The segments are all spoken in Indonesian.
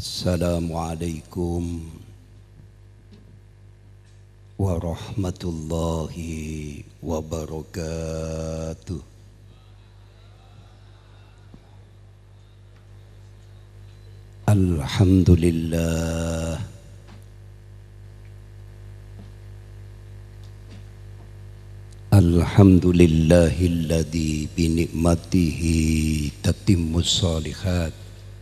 Assalamualaikum warahmatullahi wabarakatuh. Alhamdulillah, alhamdulillahilladzi bi ni'matihi tatimmus shalihat.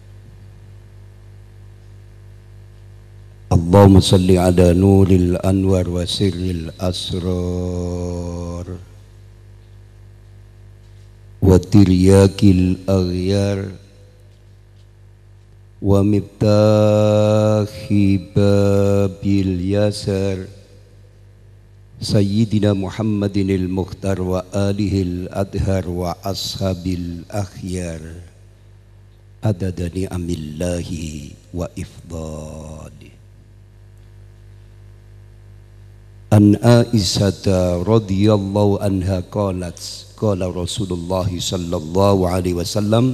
Allahumma salli ala nuril anwar wa sirril asrar wa tiryakil aghyar wa miftahi babil yasar Sayyidina Muhammadinil Mukhtar wa alihil adhar wa ashabil akhyar adada ni'amillahi wa ifdali. An Aisyata radhiyallahu anha qalat qala Rasulullah sallallahu alaihi wasallam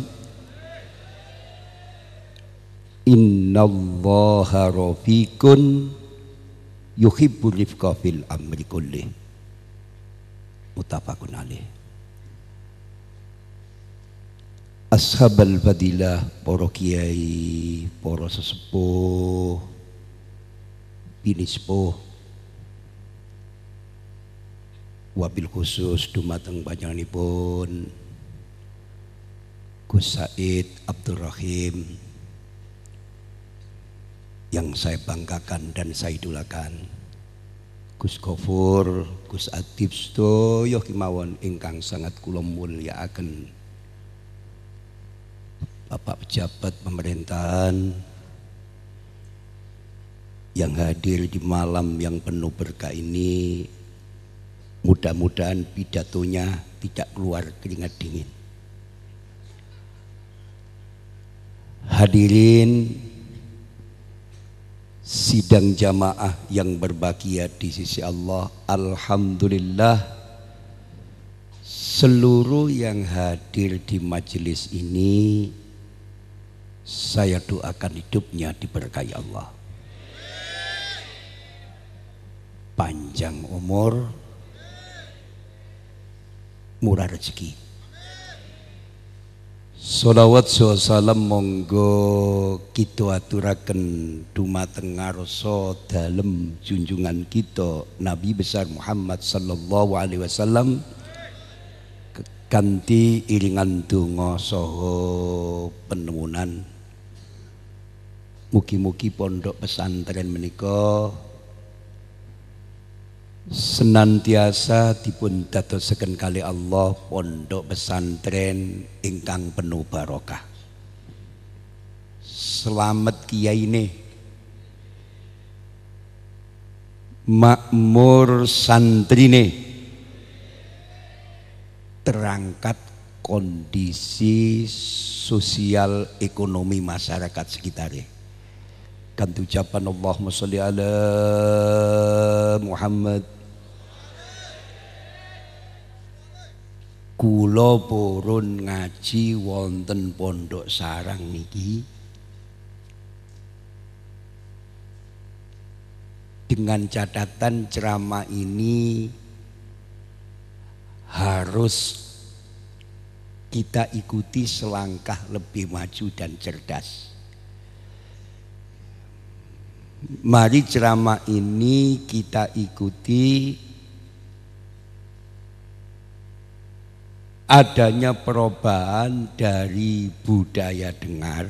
innallaha rafiqun yuhibbul rifqa fil amri kulli. Muttafaqun alaih. Ashabal fadilah, para kiai, para sesepuh, bini sepuh, wabil khusus dumateng panjenenganipun Gus Said Abdul Rahim yang saya banggakan dan saya idolakan, Gus Gofur, Gus Adib sedaya kemawon ingkang sangat kula mulyakaken, Bapak pejabat pemerintahan yang hadir di malam yang penuh berkah ini. Mudah-mudahan pidatonya tidak keluar keringat dingin. Hadirin sidang jamaah yang berbahagia di sisi Allah, alhamdulillah seluruh yang hadir di majelis ini saya doakan hidupnya diberkahi Allah, panjang umur, murah rezeki. Sholawat salam monggo kita aturaken dumateng ngarsa dalem junjungan kita Nabi besar Muhammad sallallahu alaihi wasallam kanthi iringan donga saha penuwunan. Mugi-mugi pondok pesantren menika senantiasa dipun dadosaken kali Allah pondok pesantren ingkang penuh barokah. Selamat kiyaine, makmur santrine, terangkat kondisi sosial ekonomi masyarakat sekitarnya. Kan ucapan Allahumma sholli ala Muhammad. Kula purun ngaji wonten pondok sarang niki dengan catatan ceramah ini harus kita ikuti selangkah lebih maju dan cerdas. Mari ceramah ini kita ikuti adanya perubahan dari budaya dengar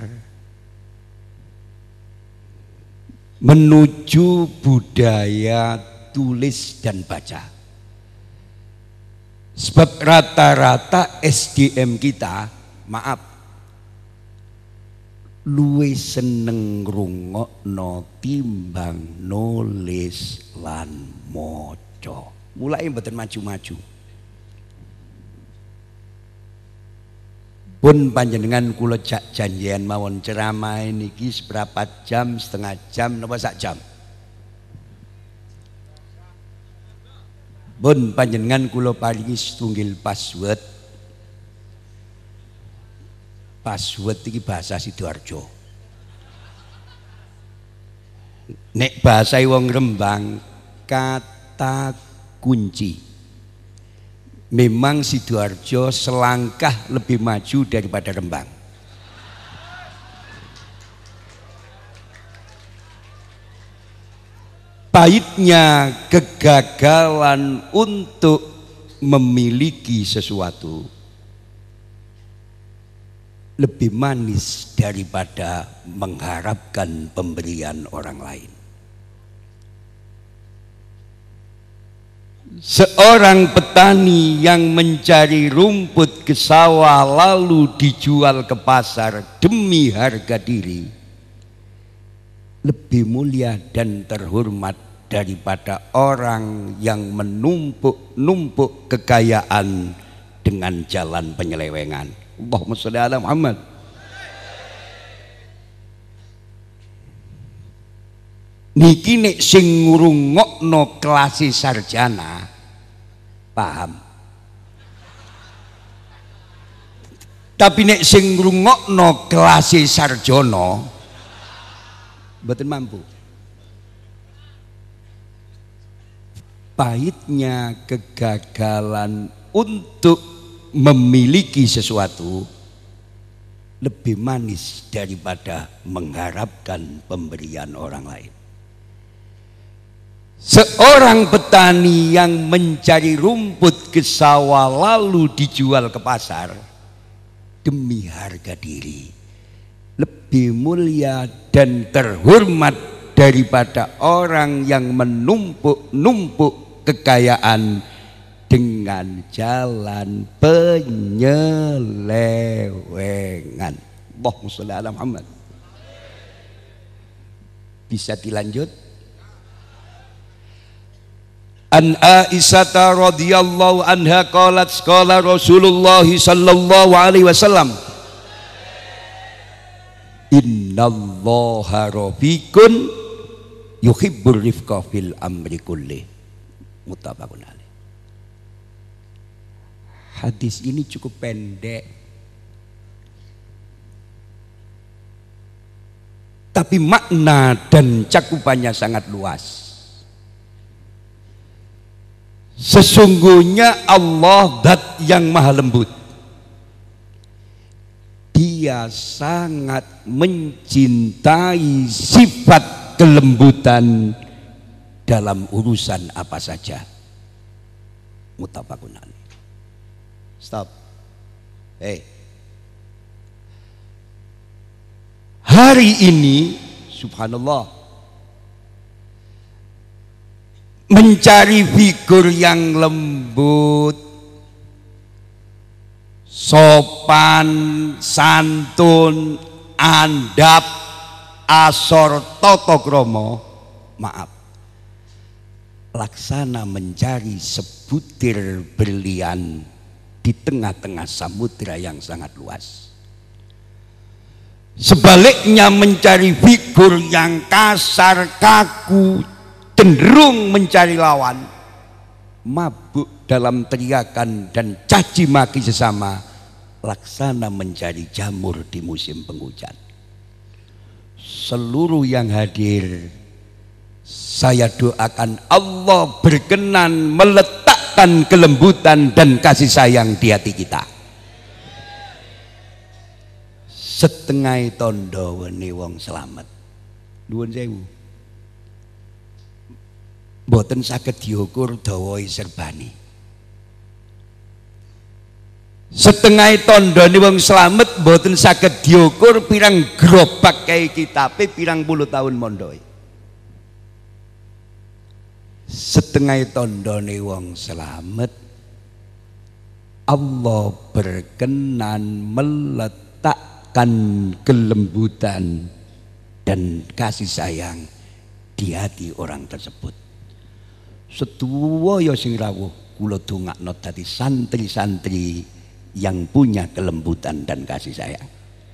menuju budaya tulis dan baca. Sebab rata-rata SDM kita, maaf, luwih seneng ngrungokno timbang nulis lan maca. Mulai mboten maju-maju. Pun panjenengan kula jak janjian mawon ceramah niki seberapa jam, setengah jam napa sak jam. Pun panjenengan kula paringi setunggal password. Password iki bahasa Sidoarjo. Nek bahasa wong Rembang kata kunci. Memang Sidoarjo selangkah lebih maju daripada Rembang. Pahitnya kegagalan untuk memiliki sesuatu lebih manis daripada mengharapkan pemberian orang lain. Seorang petani yang mencari rumput ke sawah lalu dijual ke pasar demi harga diri lebih mulia dan terhormat daripada orang yang menumpuk-numpuk kekayaan dengan jalan penyelewengan. Allahumma sholli ala Muhammad. Niki nek sing ngrungokno kelas sarjana paham. Tapi nek sing ngrungokno kelas sarjana mboten mampu. Pahitnya kegagalan untuk memiliki sesuatu lebih manis daripada mengharapkan pemberian orang lain. Seorang petani yang mencari rumput ke sawah lalu dijual ke pasar demi harga diri lebih mulia dan terhormat daripada orang yang menumpuk-numpuk kekayaan dengan jalan penyelewengan. Allahumma sholli ala Muhammad. Bisa dilanjut? An Aisyah radhiyallahu anha qalat qala Rasulullah sallallahu alaihi wasallam innallaha rafiqun yuhibbur rifqa fil amri kulli. Muttafaqun alaih. Hadis ini cukup pendek, tapi makna dan cakupannya sangat luas. Sesungguhnya Allah zat yang maha lembut. Dia sangat mencintai sifat kelembutan dalam urusan apa saja. Muttafaqun alaih. Stop. Hari ini subhanallah mencari figur yang lembut, sopan, santun, andap, asor, toto kromo, maaf, laksana mencari sebutir berlian di tengah-tengah samudra yang sangat luas. Sebaliknya mencari figur yang kasar, kaku, cenderung mencari lawan, mabuk dalam teriakan dan caci maki sesama, laksana mencari jamur di musim penghujan. Seluruh yang hadir, saya doakan Allah berkenan meletakkan kelembutan dan kasih sayang di hati kita. Setengah tondo weni wong selamat. Nuwun sewu. Mboten saged diukur dawahe serbane. Setengah tondo ni wong selamat mboten saged diukur pirang gerobak kae kitabe pirang puluh tahun mondoi. Setengah tondo ni wong selamat Allah berkenan meletakkan kelembutan dan kasih sayang di hati orang tersebut. Setuwa ya sing rawuh kula dongakno dadi santri-santri yang punya kelembutan dan kasih sayang.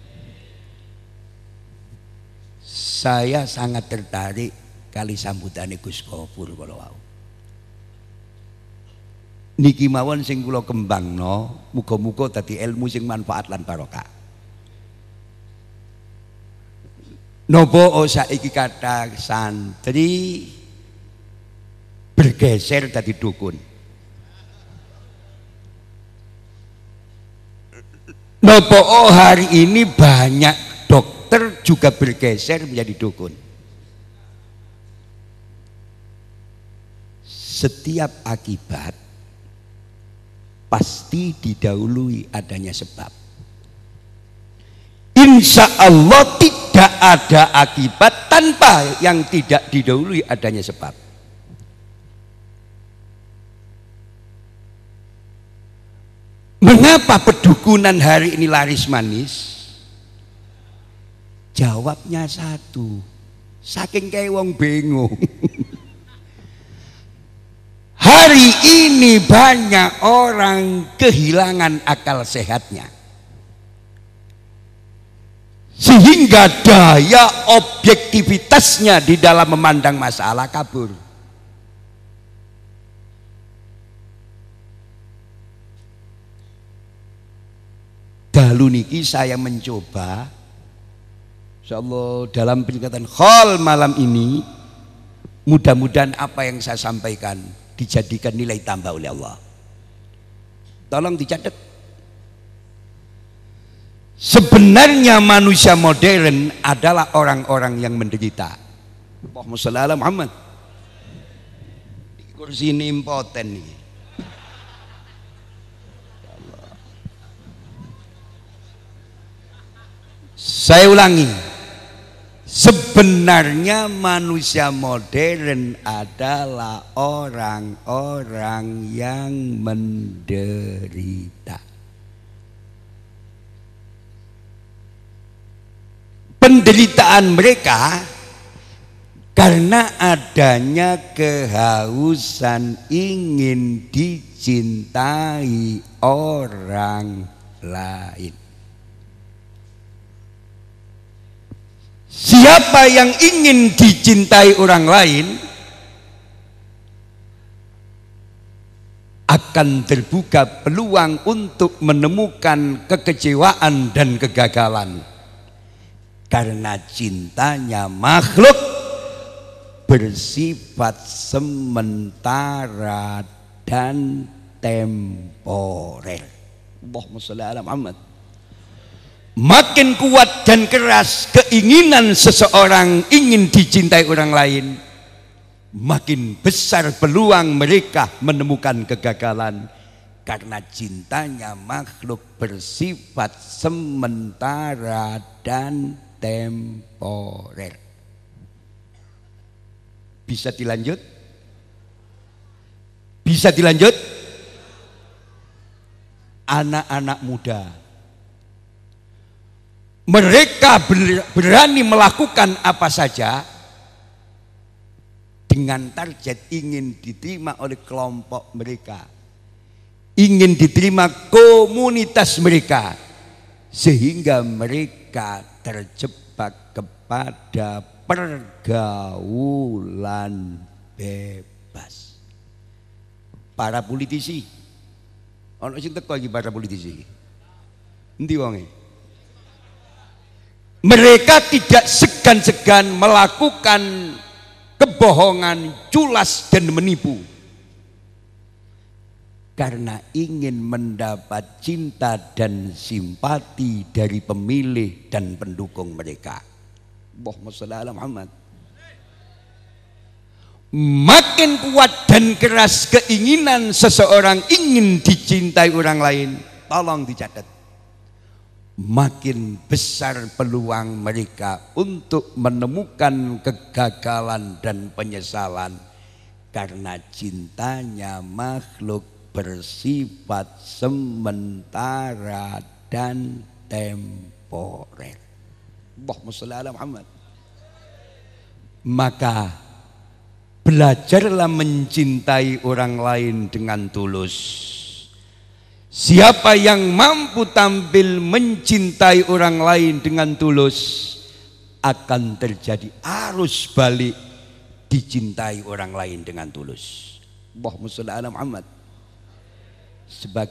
Saya sangat tertarik kali sambutane Gus Ghafur kala wau. Niki mawon sing kula kembangno, muga-muga dadi ilmu sing manfaat lan barokah. Nopo saiki kata santri bergeser dari dukun. Nopo hari ini banyak dokter juga bergeser menjadi dukun. Setiap akibat pasti didahului adanya sebab. Insya Allah tidak ada akibat tanpa yang tidak didahului adanya sebab. Mengapa pedukunan hari ini laris manis? Jawabnya satu, saking kayak wong bingung. Hari ini banyak orang kehilangan akal sehatnya, sehingga daya objektivitasnya di dalam memandang masalah kabur. Dalu niki saya mencoba, insyaallah dalam peringatan khol malam ini, mudah-mudahan apa yang saya sampaikan dijadikan nilai tambah oleh Allah. Tolong dicatat. Sebenarnya manusia modern adalah orang-orang yang menderita. Allahumma sholli ala Muhammad. Kursi ini impoten nih. Saya ulangi. Sebenarnya manusia modern adalah orang-orang yang menderita. Penderitaan mereka karena adanya kehausan ingin dicintai orang lain. Siapa yang ingin dicintai orang lain akan terbuka peluang untuk menemukan kekecewaan dan kegagalan, karena cintanya makhluk bersifat sementara dan temporer. Allahumma sholli ala Muhammad. Makin kuat dan keras keinginan seseorang ingin dicintai orang lain, makin besar peluang mereka menemukan kegagalan, karena cintanya makhluk bersifat sementara dan temporer. Bisa dilanjut? Bisa dilanjut? Anak-anak muda, mereka berani melakukan apa saja dengan target ingin diterima oleh kelompok mereka, ingin diterima komunitas mereka, sehingga mereka terjebak kepada pergaulan bebas. Para politisi, ono sing teko iki para politisi. Endi wonge? Mereka tidak segan-segan melakukan kebohongan, culas dan menipu, karena ingin mendapat cinta dan simpati dari pemilih dan pendukung mereka. Allahumma sholli ala Muhammad. Makin kuat dan keras keinginan seseorang ingin dicintai orang lain, tolong dicatat, makin besar peluang mereka untuk menemukan kegagalan dan penyesalan, karena cintanya makhluk bersifat sementara dan temporer. Allahumma sholli ala Muhammad. Maka belajarlah mencintai orang lain dengan tulus. Siapa yang mampu tampil mencintai orang lain dengan tulus, akan terjadi arus balik dicintai orang lain dengan tulus. Allahumma sholli ala Muhammad.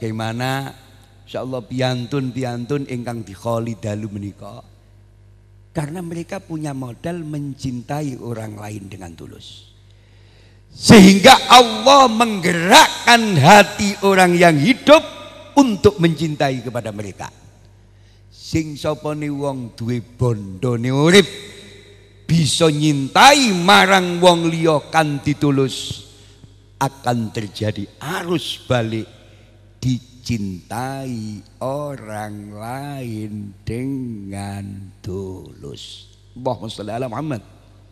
Sebagaimana insyaallah piantun ingkang dikholi dalu menika, Karena mereka punya modal mencintai orang lain dengan tulus. Sehingga Allah menggerakkan hati orang yang hidup untuk mencintai kepada mereka. Sing sopone wong duwe bondone urip bisa nyintai marang wong liya kanthi tulus, akan terjadi arus balik dicintai orang lain dengan tulus. Allahumma sholli ala Muhammad.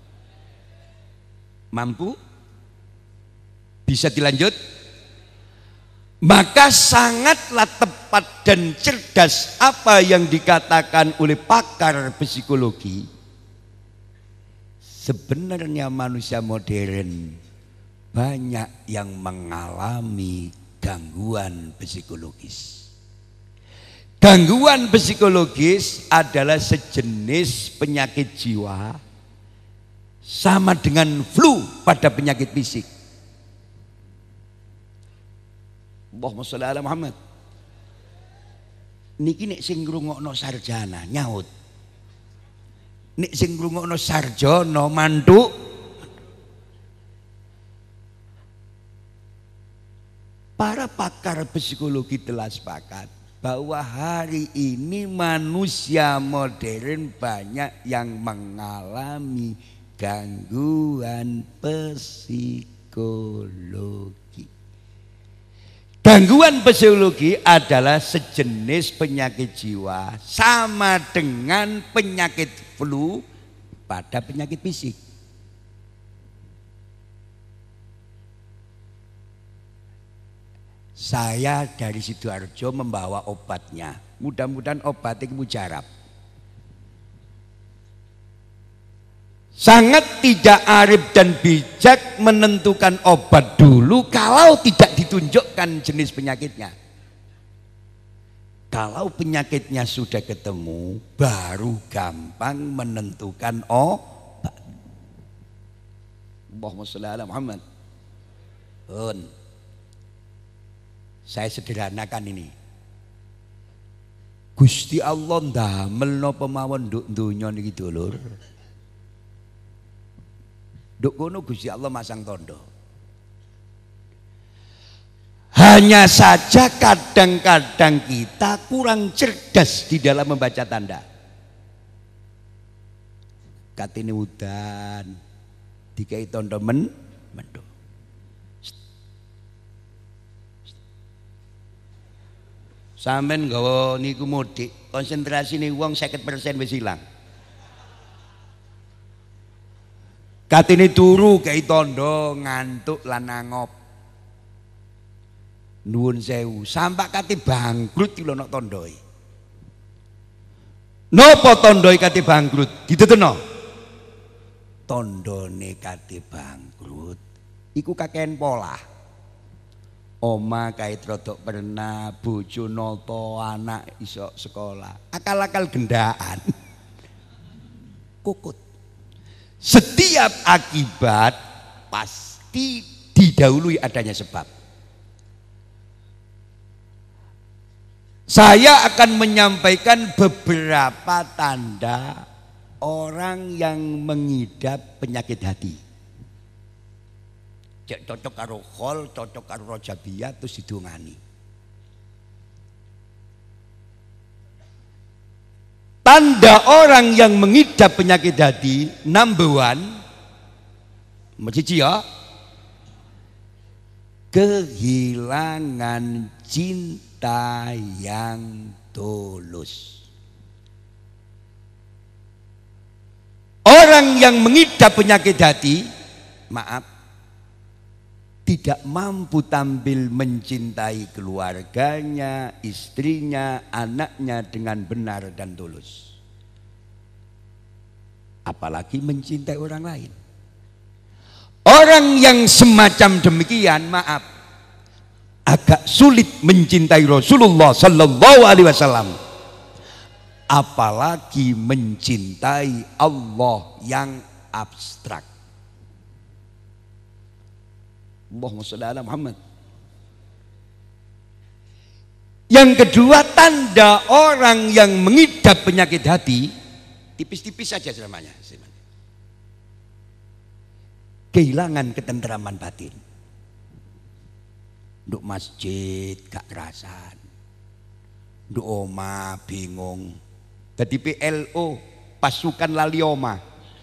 Mampu? Bisa dilanjut? Maka sangatlah tepat dan cerdas apa yang dikatakan oleh pakar psikologi. Sebenarnya manusia modern banyak yang mengalami gangguan psikologis. Gangguan psikologis adalah sejenis penyakit jiwa sama dengan flu pada penyakit fisik. Allahumma sholli ala Muhammad. Niki nek sing ngrungokno sarjana nyaut. Nek sing ngrungokno sarjana mantuk. Para pakar psikologi telah sepakat bahwa hari ini manusia modern banyak yang mengalami gangguan psikologi. Gangguan psikologi adalah sejenis penyakit jiwa sama dengan penyakit flu pada penyakit fisik. Saya dari Sidoarjo membawa obatnya. Mudah-mudahan obatnya mujarab. Sangat tidak arif dan bijak menentukan obat dulu kalau tidak ditunjukkan jenis penyakitnya. Kalau penyakitnya sudah ketemu, baru gampang menentukan obat. Allahumma sholli ala Muhammad. Saya sederhanakan ini. Gusti Allah ndamelno pemawon nduk donya niki dulur. Nduk kono Gusti Allah masang tondo. Hanya saja kadang-kadang kita kurang cerdas di dalam membaca tanda. Katine udan dikai tondo mendung. Sampeyan nggawa niku mudik, konsentrasine wong 50% wis ilang. Katine turu kei tondo ngantuk lan nangop. Nuwun sewu, sampak kate bangkrut iki lho nek tondoe. Napa tondoe kate bangkrut? Dituturno. Tondone kate bangkrut iku kakehan pola. Oma kait rodok pernah, bojo noto, anak iso sekolah. Akal-akal gendaan. Kukut. Setiap akibat pasti didahului adanya sebab. Saya akan menyampaikan beberapa tanda orang yang mengidap penyakit hati. Cek cocok karo khol, cocok karo rojabiyah terus didongani. Tanda orang yang mengidap penyakit hati, number one, ya, kehilangan cinta yang tulus. Orang yang mengidap penyakit hati, maaf, tidak mampu tampil mencintai keluarganya, istrinya, anaknya dengan benar dan tulus. Apalagi mencintai orang lain. Orang yang semacam demikian, maaf, agak sulit mencintai Rasulullah Sallallahu Alaihi Wasallam. Apalagi mencintai Allah yang abstrak. Allahumma sholli ala Muhammad. Yang kedua, tanda orang yang mengidap penyakit hati, tipis-tipis saja ceramahnya. Kehilangan ketentraman batin. Nduk masjid gak kerasan. Nduk oma bingung. Dadi PLO pasukan lalioma.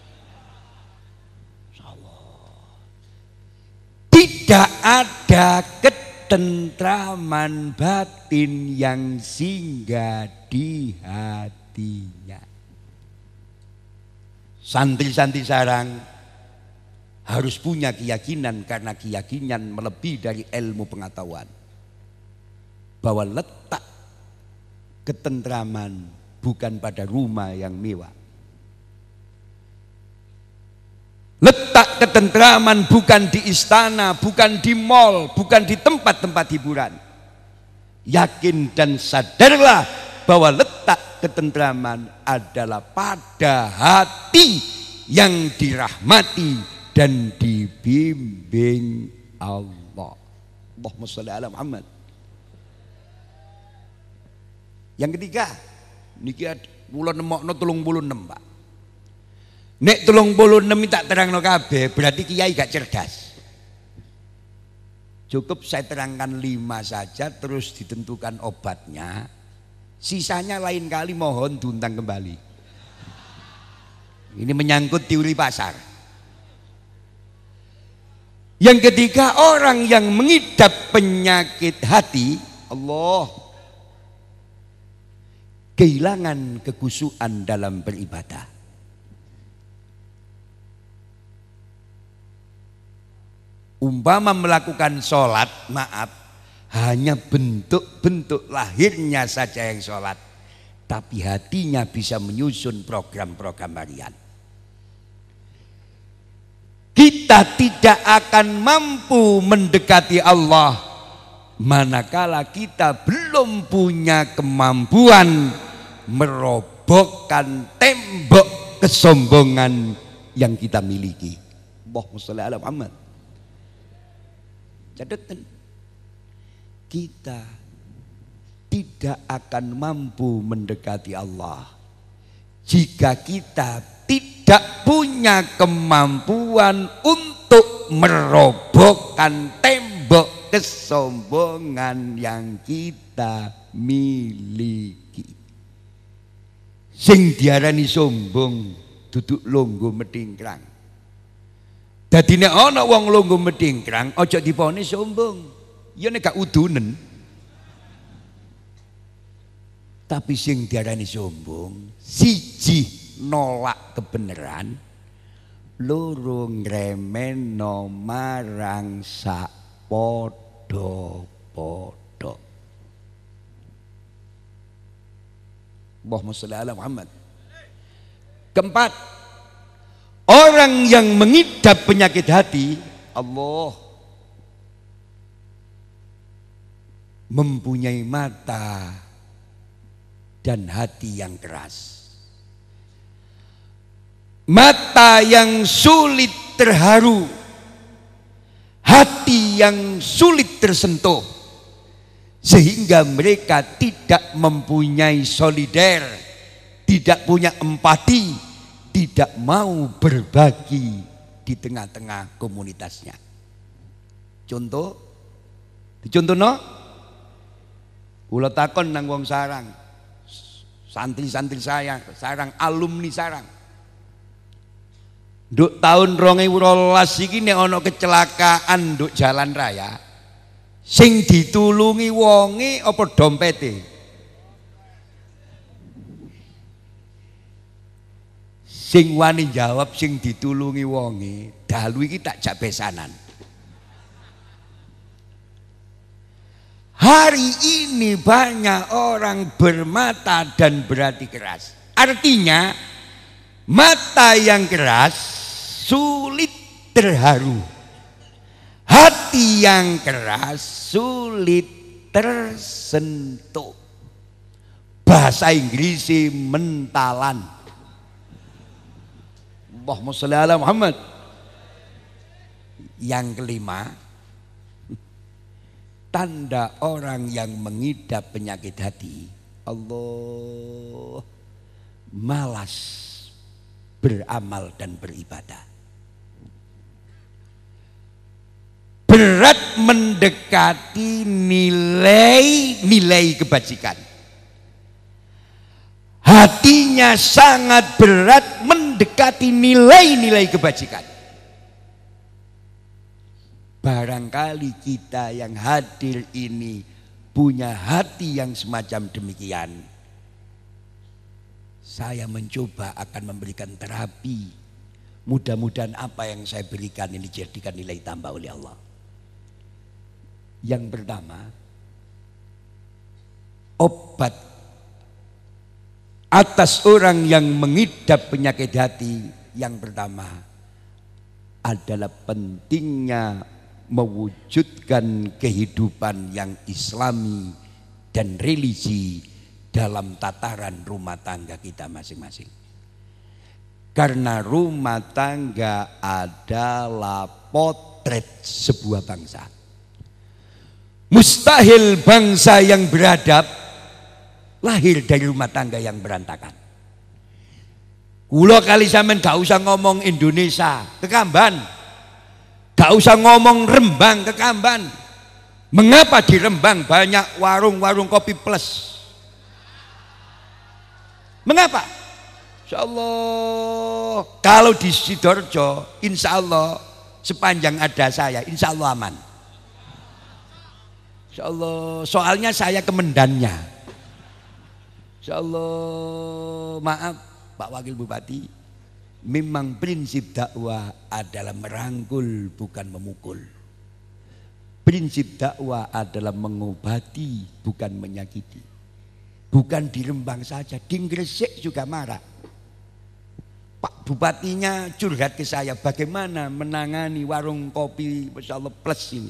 Tidak ada ketentraman batin yang singgah di hatinya. Santri-santri sarang harus punya keyakinan, karena keyakinan melebihi dari ilmu pengetahuan, bahwa letak ketentraman bukan pada rumah yang mewah. Letak ketentraman bukan di istana, bukan di mal, bukan di tempat-tempat hiburan. Yakin dan sadarlah bahwa letak ketentraman adalah pada hati yang dirahmati dan dibimbing Allah. Allahumma sholli ala Muhammad. Yang ketiga, niki kula nemokno 36, Pak. Nek 36 tak terangno kabeh, berarti kiai gak cerdas. Cukup saya terangkan 5 saja, terus ditentukan obatnya. Sisanya lain kali mohon diundang kembali. Ini menyangkut teori pasar. Yang ketiga, orang yang mengidap penyakit hati, Allah, kehilangan kekhusyuan dalam beribadah. Umpama melakukan sholat, maaf, hanya bentuk-bentuk lahirnya saja yang sholat, tapi hatinya bisa menyusun program-program harian. Kita tidak akan mampu mendekati Allah manakala kita belum punya kemampuan merobohkan tembok kesombongan yang kita miliki. Allahumma sholli ala Muhammad. Catatan, kita tidak akan mampu mendekati Allah jika kita tidak punya kemampuan untuk merobohkan tembok kesombongan yang kita miliki. Sing diarani sombong duduk longgo medingkrang. Dadi nek ana wong longgo medingkrang aja dipone sombong. Ya nek gak udunen. Tapi sing diarani sombong, siji nolak kebenaran, loro ngremeno marang sak padha-padha. Allahumma sholli ala Muhammad. Keempat, orang yang mengidap penyakit hati, Allah, mempunyai mata dan hati yang keras. Mata yang sulit terharu, hati yang sulit tersentuh, sehingga mereka tidak mempunyai solider, tidak punya empati, tidak mau berbagi di tengah-tengah komunitasnya. Contoh, dicontohno, kula takon nang wong sarang, santri-santri saya, sarang alumni sarang. Nduk tahun 2012 iki nek ana kecelakaan nduk jalan raya, sing ditulungi wonge apa dompete? Sing wani jawab sing ditulungi wonge, dalu iki tak jak besanan. Hari ini banyak orang bermata dan berhati keras. Artinya mata yang keras sulit terharu, hati yang keras sulit tersentuh. Bahasa Inggris mentalan. Allahumma sholli ala Muhammad. Yang kelima, tanda orang yang mengidap penyakit hati, Allah, malas beramal dan beribadah. Berat mendekati nilai-nilai kebajikan. Hatinya sangat berat mendekati nilai-nilai kebajikan. Barangkali kita yang hadir ini punya hati yang semacam demikian. Saya mencoba akan memberikan terapi. Mudah-mudahan apa yang saya berikan ini dijadikan nilai tambah oleh Allah. Yang pertama, obat atas orang yang mengidap penyakit hati yang pertama adalah pentingnya mewujudkan kehidupan yang islami dan religi dalam tataran rumah tangga kita masing-masing. Karena rumah tangga adalah potret sebuah bangsa. Mustahil bangsa yang beradab lahir dari rumah tangga yang berantakan. Kulo kali sampean gak usah ngomong Indonesia, Kekamban. Gak usah ngomong Rembang, Kekamban. Mengapa di Rembang banyak warung-warung kopi plus? Mengapa? Insya Allah. Kalau di Sidoarjo, insya Allah sepanjang ada saya, insya Allah aman. Insya Allah. Soalnya saya kemendannya. Insya Allah. Maaf Pak Wakil Bupati, memang prinsip dakwah adalah merangkul bukan memukul. Prinsip dakwah adalah mengobati bukan menyakiti. Bukan di Rembang saja, di Gresik juga marah. Pak Bupatinya curhat ke saya bagaimana menangani warung kopi Masya Allah plus ini.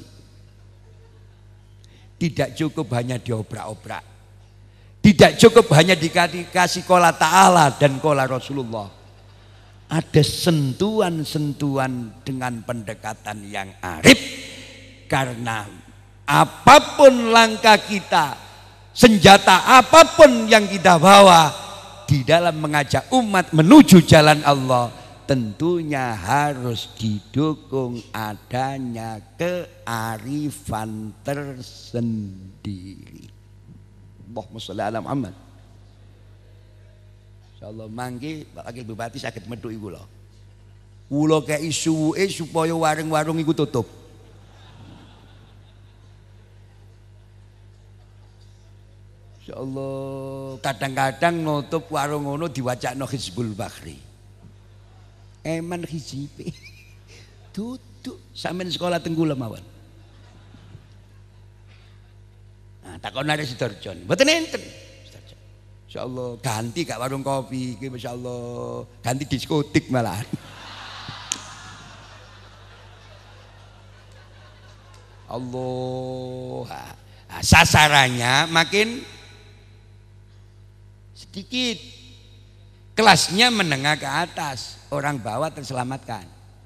Tidak cukup hanya diobrak-obrak. Tidak cukup hanya dikasih kola ta'ala dan kola Rasulullah. Ada sentuhan-sentuhan dengan pendekatan yang arif. Karena apapun langkah kita, senjata apapun yang kita bawa di dalam mengajak umat menuju jalan Allah, tentunya harus didukung adanya kearifan tersendiri. Allahumma sholli ala Muhammad. Insyaallah mangke Pak Wakil Bupati saged medhuk iku lho. Kula kei suwuke supaya warung-warung iku tutup. Insyaallah kadang-kadang nutup warung ngono diwacakno Hizbul Bahri. Eman hijibe. Duduk sampean sekolah Tenggulem mawon. Nah, takon arek Sidoarjo. Mboten enten. Insyaallah ganti gak warung kopi iki masyaallah, ganti diskotik malahan. Allah. Nah, sasarannya makin sedikit. Kelasnya menengah ke atas, orang bawah terselamatkan.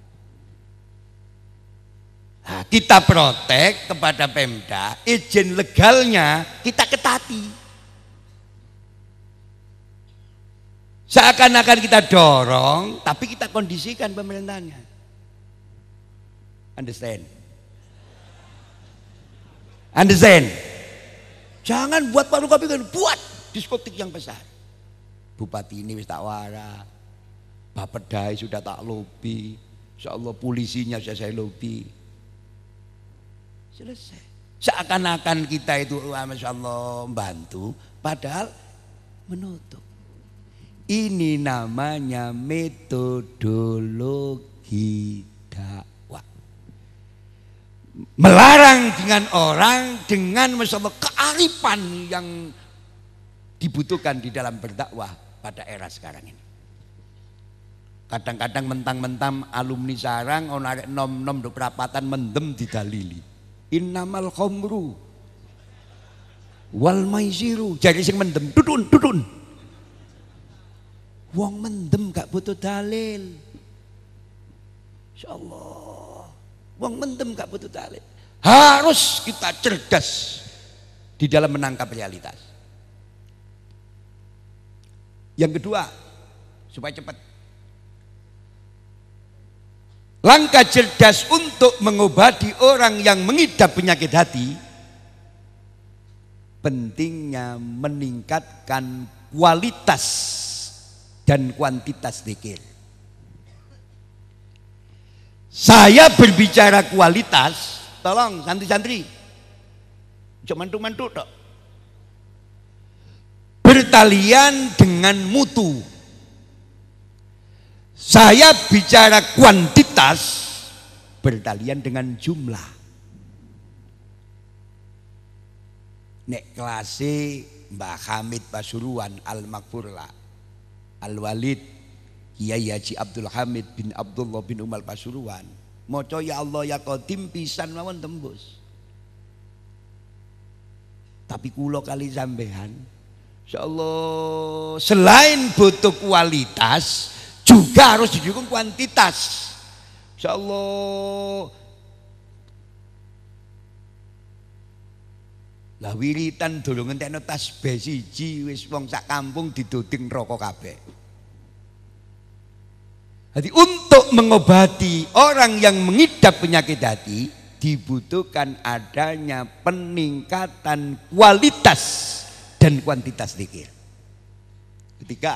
Nah, kita protek kepada Pemda, izin legalnya kita ketati. Seakan-akan kita dorong, tapi kita kondisikan pemerintahnya. Understand? Understand? Jangan buat warung kopi, buat diskotik yang besar. Bupati ini wis tak wara, Bapedai sudah tak lobi, insyaallah polisinya saya lobi. Selesai. Seakan-akan kita itu masya Allah membantu, padahal menutup. Ini namanya metodologi dakwah. Melarang dengan orang dengan masya Allah kearifan yang dibutuhkan di dalam berdakwah pada era sekarang ini. Kadang-kadang mentang-mentang alumni sarang ono arek nom-nom do perapatan mendem didalili. Innamal khamru wal maisiru. Jadi sing mendem dudun. Wong mendem gak butuh dalil. Insyaallah. Wong mendem gak butuh dalil. Harus kita cerdas di dalam menangkap realitas. Yang kedua, supaya cepat. Langkah cerdas untuk mengobati orang yang mengidap penyakit hati, pentingnya meningkatkan kualitas dan kuantitas zikir. Saya berbicara kualitas, tolong santri-santri, cuma mantu-mantu tok. Bertalian dengan mutu. Saya bicara kuantitas bertalian dengan jumlah. Nek kelase Mbah Hamid Pasuruan Al-Makfurla Al-Walid Kiai Haji Abdul Hamid bin Abdullah bin Umal Pasuruan maca ya Allah ya Qadim pisan mawon tembus. Tapi kula kali sampean insyaallah selain butuh kualitas juga harus didukung kuantitas. Insyaallah lah wiritan durung entekno tasbih siji wis wong sak kampung didoding neraka kabeh. Jadi untuk mengobati orang yang mengidap penyakit hati dibutuhkan adanya peningkatan kualitas dan kuantitas zikir. Ketiga,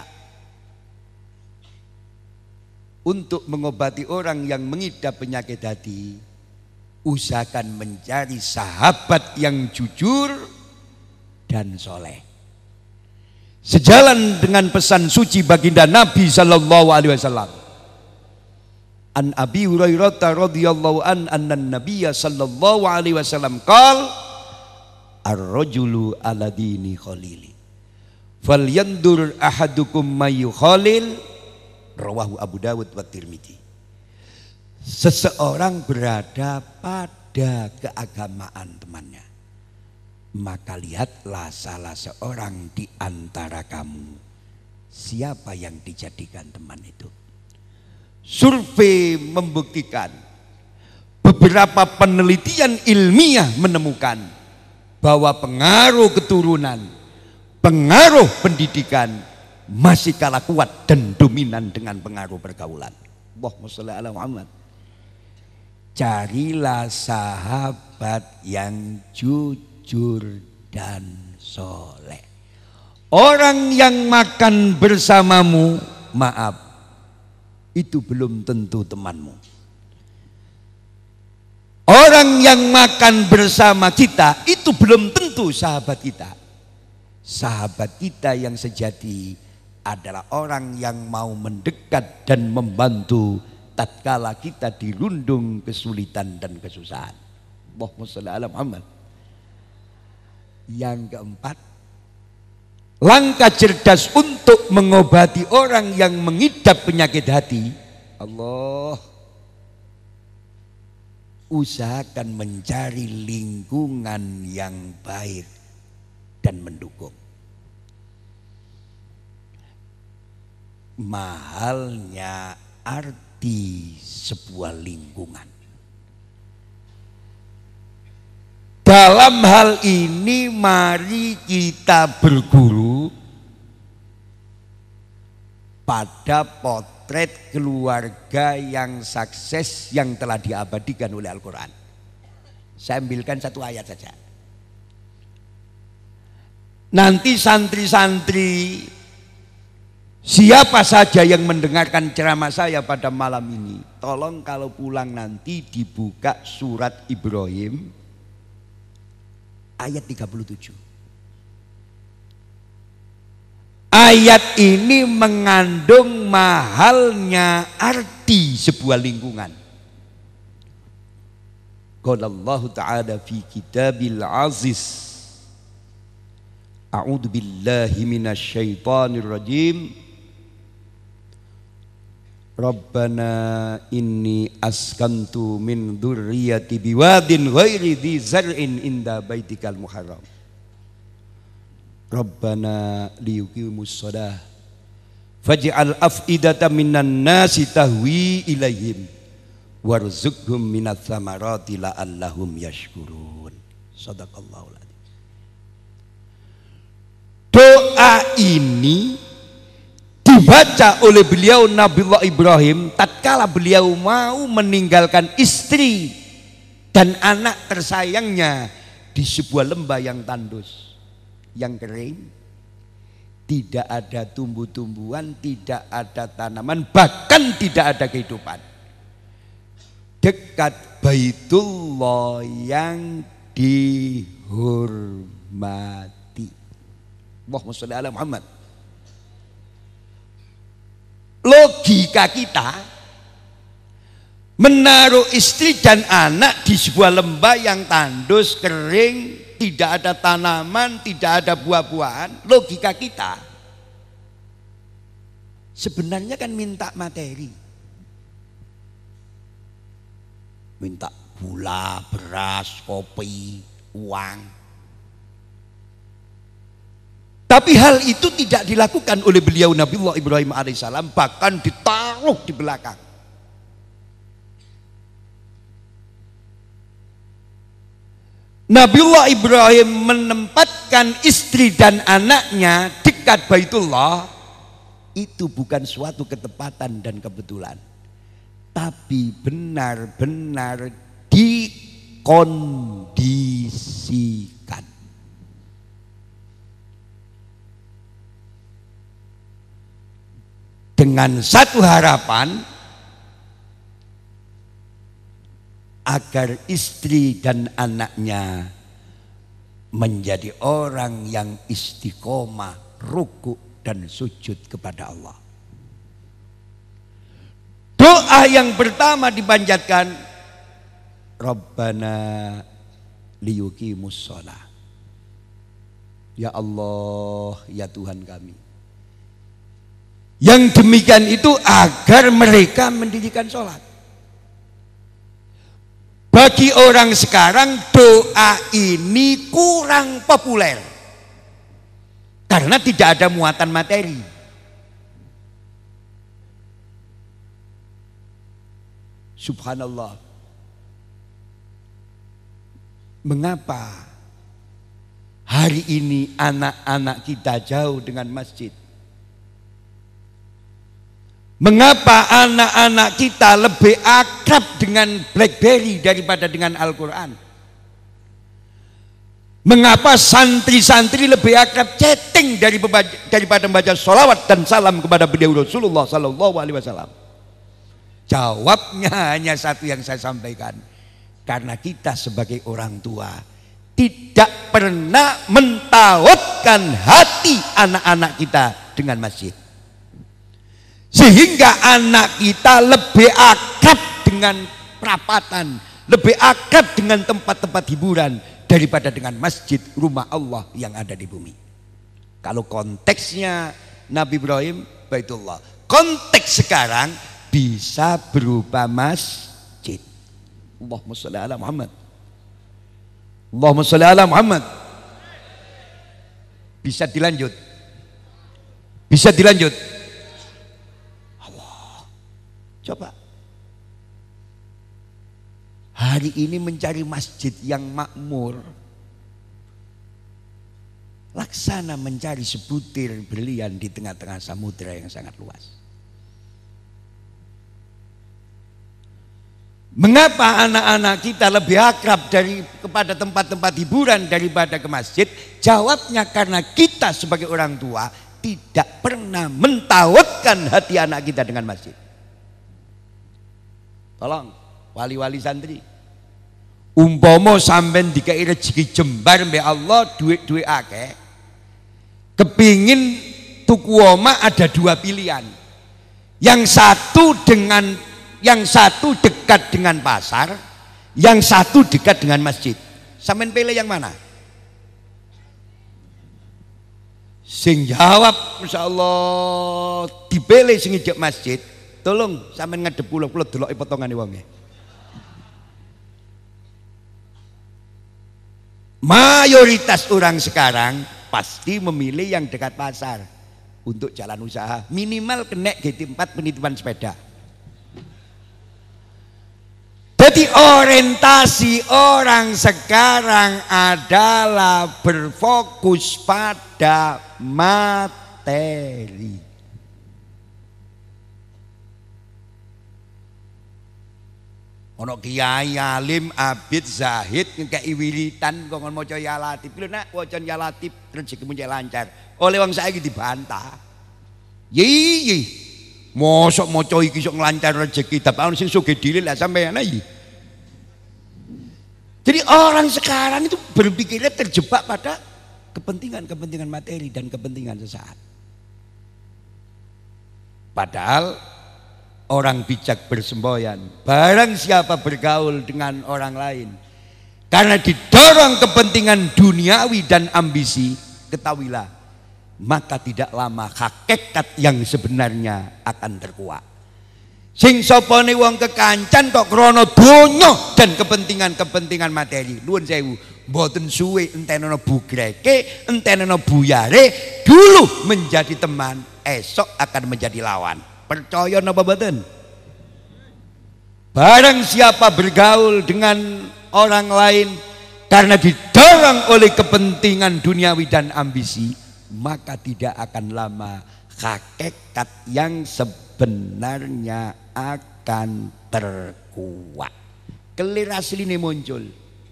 untuk mengobati orang yang mengidap penyakit hati, usahakan mencari sahabat yang jujur dan soleh. Sejalan dengan pesan suci baginda Nabi Sallallahu Alaihi Wasallam. An Abi Hurairah radhiyallahu anna Nabiyya Sallallahu Alaihi Wasallam qala ar-rajulu ala dini khalili falyandur ahadukum mayu khalil rawahu Abu Dawud wa Tirmidzi. Seseorang berada pada keagamaan temannya, maka lihatlah salah seorang di antara kamu siapa yang dijadikan teman itu. Survei membuktikan, beberapa penelitian ilmiah menemukan bahwa pengaruh keturunan, pengaruh pendidikan masih kalah kuat dan dominan dengan pengaruh pergaulan. Allahumma sholli ala Muhammad. Carilah sahabat yang jujur dan soleh. Orang yang makan bersamamu, maaf, itu belum tentu temanmu. Orang yang makan bersama kita itu belum tentu sahabat kita. Sahabat kita yang sejati adalah orang yang mau mendekat dan membantu tatkala kita dirundung kesulitan dan kesusahan. Allahumma sholli ala Muhammad. Yang keempat, langkah cerdas untuk mengobati orang yang mengidap penyakit hati, Allah, usahakan mencari lingkungan yang baik dan mendukung. Mahalnya arti sebuah lingkungan. Dalam hal ini mari kita berguru pada potret keluarga yang sukses yang telah diabadikan oleh Al-Quran. Saya ambilkan satu ayat saja. Nanti santri-santri siapa saja yang mendengarkan ceramah saya pada malam ini, tolong kalau pulang nanti dibuka surat Ibrahim ayat 37. Ayat ini mengandung mahalnya arti sebuah lingkungan. Qala Allah Ta'ala fi kitabil aziz. A'udzu billahi minasyaitonir rajim. Rabbana inni askantu min dzurriyyati biwadin ghairi dzi zar'in inda baitikal muharram. Rabbana liyuqimus shalah faj'al af'idatan minan nasi tahwi ilaihim warzuqhum minats tsamarati la'allahum yashkurun. Shadaqallahul adzim. Doa ini dibaca oleh beliau Nabiullah Ibrahim tatkala beliau mau meninggalkan istri dan anak tersayangnya di sebuah lembah yang tandus, yang kering, tidak ada tumbuh-tumbuhan, tidak ada tanaman, bahkan tidak ada kehidupan. Dekat Baitullah yang dihormati. Allahumma sholli ala Muhammad. Logika kita menaruh istri dan anak di sebuah lembah yang tandus, kering, tidak ada tanaman, tidak ada buah-buahan. Logika kita sebenarnya kan minta materi, minta gula, beras, kopi, uang. Tapi hal itu tidak dilakukan oleh beliau Nabiullah Ibrahim alaihissalam, bahkan ditaruh di belakang. Nabiullah Ibrahim menempatkan istri dan anaknya dekat Baitullah itu bukan suatu ketepatan dan kebetulan, tapi benar-benar dikondisikan. Dengan satu harapan agar istri dan anaknya menjadi orang yang istiqomah, rukuk dan sujud kepada Allah. Doa yang pertama dipanjatkan, Rabbana liyuqimus shalah. Ya Allah, ya Tuhan kami. Yang demikian itu agar mereka mendirikan sholat. Bagi orang sekarang doa ini kurang populer karena tidak ada muatan materi. Subhanallah. Mengapa hari ini anak-anak kita jauh dengan masjid? Mengapa anak-anak kita lebih akrab dengan BlackBerry daripada dengan Al-Quran? Mengapa santri-santri lebih akrab chatting daripada membaca sholawat dan salam kepada beliau Rasulullah Sallallahu Alaihi Wasallam? Jawabnya hanya satu yang saya sampaikan. Karena kita sebagai orang tua tidak pernah mentautkan hati anak-anak kita dengan masjid. Sehingga anak kita lebih akrab dengan perapatan, lebih akrab dengan tempat-tempat hiburan daripada dengan masjid rumah Allah yang ada di bumi. Kalau konteksnya Nabi Ibrahim, Baitullah. Konteks sekarang bisa berupa masjid. Allahumma sholli ala Muhammad. Allahumma sholli ala Muhammad. Bisa dilanjut? Bisa dilanjut? Coba hari ini mencari masjid yang makmur, laksana mencari sebutir berlian di tengah-tengah samudera yang sangat luas. Mengapa anak-anak kita lebih akrab kepada tempat-tempat hiburan daripada ke masjid? Jawabnya karena kita sebagai orang tua tidak pernah mentautkan hati anak kita dengan masjid. Tolong wali-wali santri, umpama sampean dikai rezeki jembar mbek Allah, duit-duit akeh, kepingin tuku omah, ada dua pilihan. Yang satu dekat dengan pasar, yang satu dekat dengan masjid. Sampean pilih yang mana? Sing jawab insyaallah dipilih sing ijek masjid. Tolong sampean ngadep kula deloki potongane wonge. Mayoritas orang sekarang pasti memilih yang dekat pasar untuk jalan usaha, minimal kena GT4 penitipan sepeda. Jadi orientasi orang sekarang adalah berfokus pada materi. Ono kiai alim abid zahid ngekeki wiritan kok maca ya latif. Lho nak waca ya latif rezekimu lancar. Oleh wong saiki dibantah. Yi. Mosok maca iki sok nglancar rezeki tapi sing sugih dhewe lah sampeyan iki. Jadi orang sekarang itu berpikirnya terjebak pada kepentingan materi dan kepentingan sesaat. Padahal orang bijak bersemboyan, barang siapa bergaul dengan orang lain karena didorong kepentingan duniawi dan ambisi, ketahuilah maka tidak lama hakikat yang sebenarnya akan terkuak. Sing sopone wong kekancan kok krana donya dan kepentingan materi, nuwun sewu, mboten suwe entenono bugreke, entenono buyare, dulu menjadi teman, esok akan menjadi lawan. Percaya napa mboten? Barang siapa bergaul dengan orang lain karena didorong oleh kepentingan duniawi dan ambisi, maka tidak akan lama hakikat yang sebenarnya akan terkuak. Kelir asline muncul.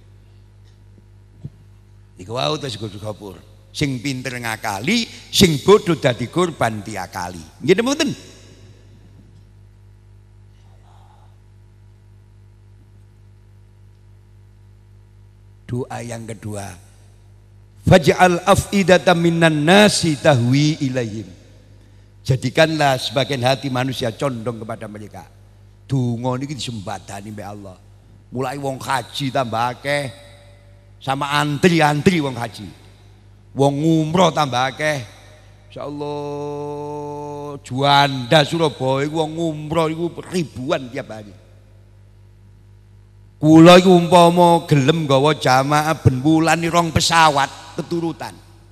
Iku wae terus gopur. Sing pinter ngakali, sing bodoh dadi korban diakali. Nggih mboten? Doa yang kedua, faj'al af'idatan minan nasi tahwi ilaihim. Jadikanlah sebagian hati manusia condong kepada mereka. Donga niki disembadani mbek Allah. Mulai wong haji tambah akeh, sama antri wong haji. Wong umroh tambah akeh. Insyaallah Juanda Surabaya wong umroh iku ribuan tiap hari. Kula iku umpama gelem gawa jamaah ben wulan 2 pesawat keturutan.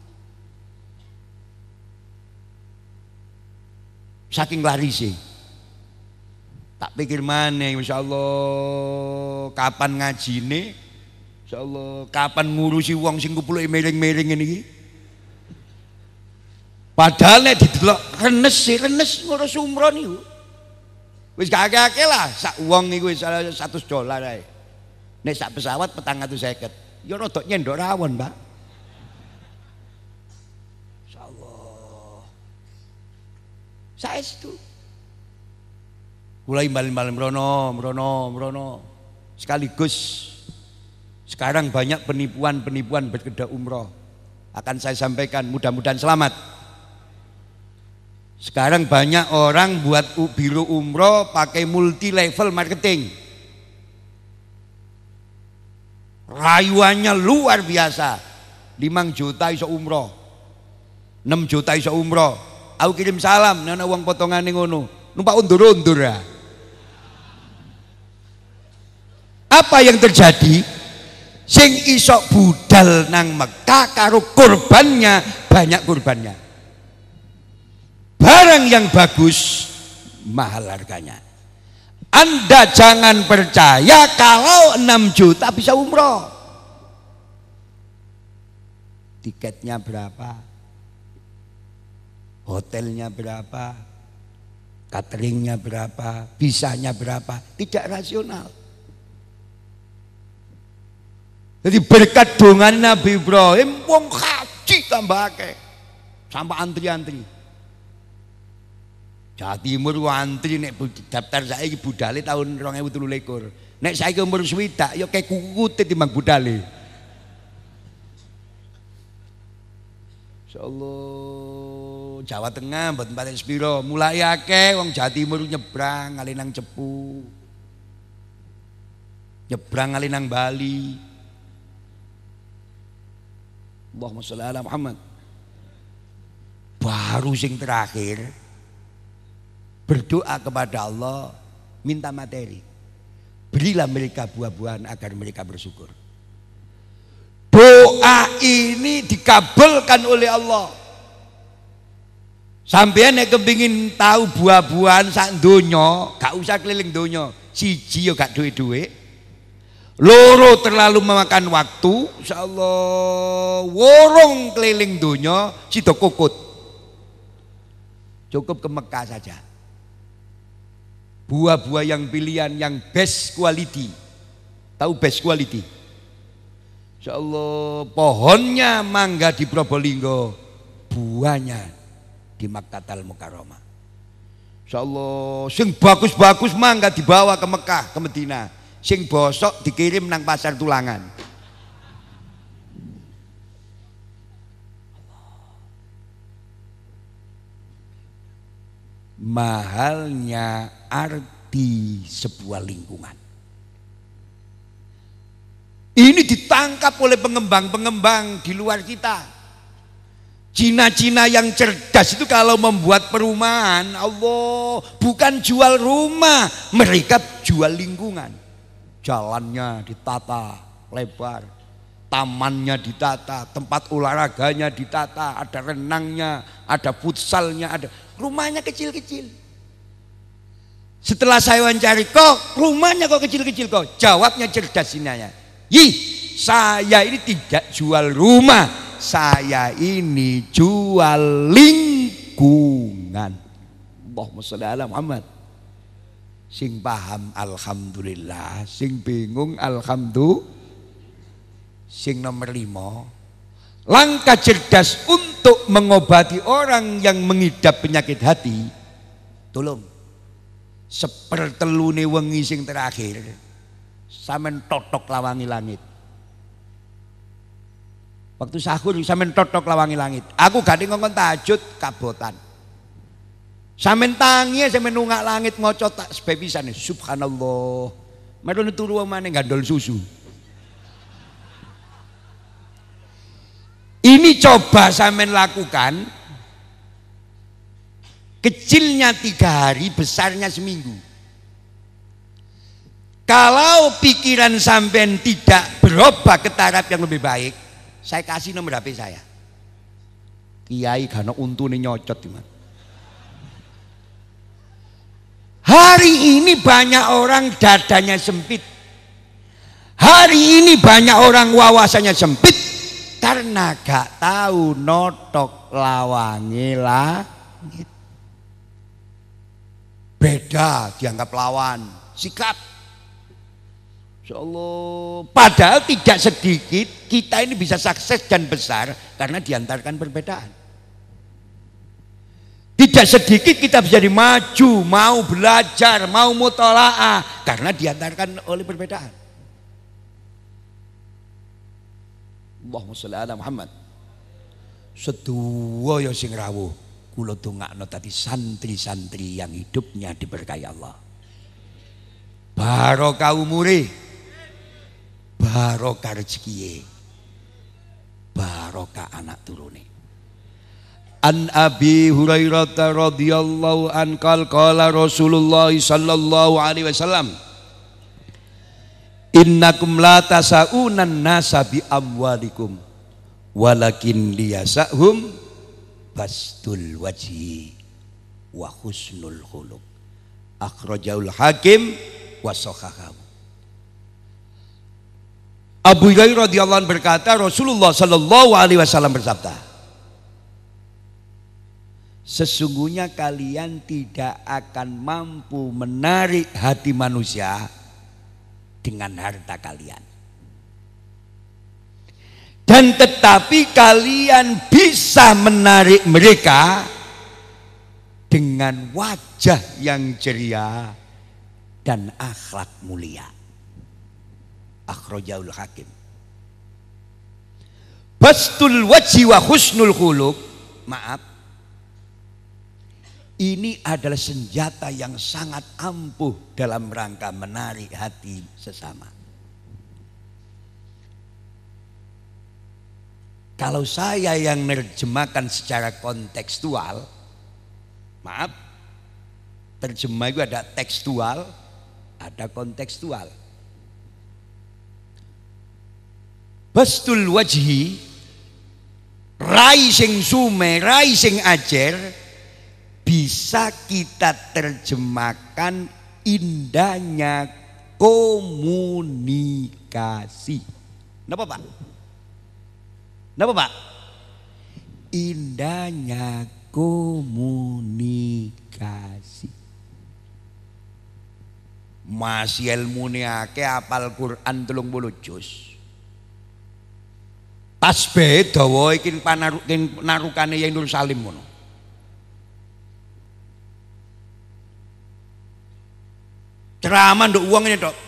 Saking larise. Tak pikir maneh insyaallah kapan ngajine? Insyaallah kapan ngurusi wong sing kupluke miring-miring ngene iki? Padahal nek didelok renes ngurus umroh niku. Wis gak akeh lah sak wong iku wis $100 ae. Nek sak pesawat 450. Ya rada nyendok rawon, Pak. Insyaallah. Saestu. Kula imbal-imbal mrono. Sekaligus sekarang banyak penipuan berkedok umroh. Akan saya sampaikan, mudah-mudahan selamat. Sekarang banyak orang buat biro umroh pakai multi level marketing. Rayuannya luar biasa. 5 juta iso umroh, 6 juta iso umroh. Aku kirim salam nana uang potongane ngono, numpak undur-undur ya. Apa yang terjadi? Sing iso budal nang Mekah karo kurbannya banyak kurbannya. Barang yang bagus mahal harganya. Anda jangan percaya kalau 6 juta bisa umroh. Tiketnya berapa? Hotelnya berapa? Cateringnya berapa? Bisanya berapa? Tidak rasional. Jadi berkat dongan Nabi Ibrahim wong haji tambah akeh. Sampai antri-antri. Jawa Timur antri nek daftar saiki budale tahun 2023. Nek saiki umur swidak ya kayak kuku timbang budale. Insyaallah Jawa Tengah mboten paten sepiro, mulai akeh wong Jawa Timur nyebrang ngali nang Cepu. Nyebrang ngali nang Bali. Allahumma sholli ala Muhammad. Baru sing terakhir berdoa kepada Allah, minta materi. Berilah mereka buah-buahan agar mereka bersyukur. Doa ini dikabulkan oleh Allah. Sampeyan nek kepengin tahu buah-buahan sak donya, gak usah keliling donya. Siji yo gak duwe-duwe. Loro terlalu memakan waktu, insyaallah worong keliling donya sida kukut. Cukup ke Mekah saja. buah-buah yang pilihan yang best quality. Tahu best quality? Insya Allah pohonnya mangga di Probolinggo, buahnya di Makkatal Mukarramah. Insya Allah sing bagus-bagus mangga dibawa ke Mekah, ke Medina. Sing bosok dikirim nang pasar Tulangan. Mahalnya arti sebuah lingkungan. Ini ditangkap oleh pengembang-pengembang di luar kita. Cina-Cina yang cerdas itu kalau membuat perumahan, Allah bukan jual rumah, mereka jual lingkungan. Jalannya ditata lebar, tamannya ditata, tempat olahraganya ditata, ada renangnya, ada futsalnya, ada rumahnya kecil-kecil. Setelah saya wawancari, kok rumahnya kok kecil-kecil kok? Jawabnya cerdas inanya. Saya ini tidak jual rumah, saya ini jual lingkungan. Allahumma sholli ala Muhammad. Sing paham alhamdulillah, sing bingung alhamdulillah. Sing nomor 5, langkah cerdas untuk mengobati orang yang mengidap penyakit hati. Tolong sepertelune wengi sing terakhir sampean totok lawangi langit. Waktu sahur sampean totok lawangi langit. Aku gak ngongkon tahajud kabotan. Sampean tangi sampean nungak langit maca tasbih pisan. Subhanallah. Metu turu maneh gandol susu. Ini coba sampean lakukan. Kecilnya 3 hari, besarnya seminggu. Kalau pikiran sampean tidak berubah ke taraf yang lebih baik, saya kasih nomor HP saya. Kiai gana untune nyocot gimana? Hari ini banyak orang dadanya sempit. Hari ini banyak orang wawasannya sempit karena gak tahu notok lawangi langit. Beda dianggap lawan, sikap. Insya Allah, padahal tidak sedikit kita ini bisa sukses dan besar karena diantarkan perbedaan. Tidak sedikit kita bisa maju, mau belajar, mau mutola'ah karena diantarkan oleh perbedaan. Allahumma sholli ala Muhammad. Sedaya sing rawuh kula dongakno tadi santri-santri yang hidupnya diberkahi Allah. Barokah umure, barokah rezekiye, barokah anak turune. An Abi Hurairah radhiyallahu an qala Rasulullah sallallahu alaihi wasallam, innakum la tasaunan nasa bi amwalikum walakin liyasahum bastul wajhi wa husnul khuluq. Akhrajaul Hakim wa sahahahu. Abu Hurairah radhiyallahu anhu berkata, Rasulullah sallallahu alaihi wasallam bersabda, sesungguhnya kalian tidak akan mampu menarik hati manusia dengan harta kalian. Dan tetapi kalian bisa menarik mereka dengan wajah yang ceria dan akhlak mulia. Akhrajaul Hakim. Bastul wajhi wa husnul khuluq, maaf, ini adalah senjata yang sangat ampuh dalam rangka menarik hati sesama. Kalau saya yang menerjemahkan secara kontekstual, maaf, terjemah itu ada tekstual, ada kontekstual. Bastul wajhi, rai sing sume, rai sing ajer, bisa kita terjemahkan indahnya komunikasi. Kenapa Pak? Kenapa Pak? Indahnya komunikasi. Masih ilmune akeh, apal Quran 30 juz. Tasbih dawa iki narukane Yai Nur Salim ngono. Ceramah nduk uang ini dok.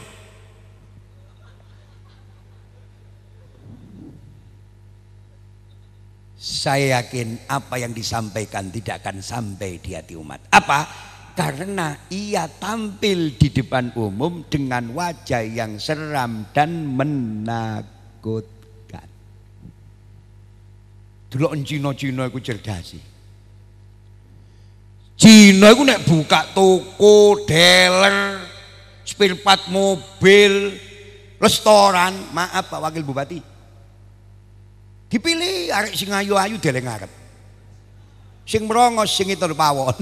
Saya yakin apa yang disampaikan tidak akan sampai di hati umat. Apa? Karena ia tampil di depan umum dengan wajah yang seram dan menakutkan. Delok Cina-Cina iku cerdas sih. Cina iku nek buka toko, dealer, spare part mobil, restoran, maaf Pak Wakil Bupati. Dipilih arek sing ayu-ayu deleng arep. Sing merongos sing itur pawon.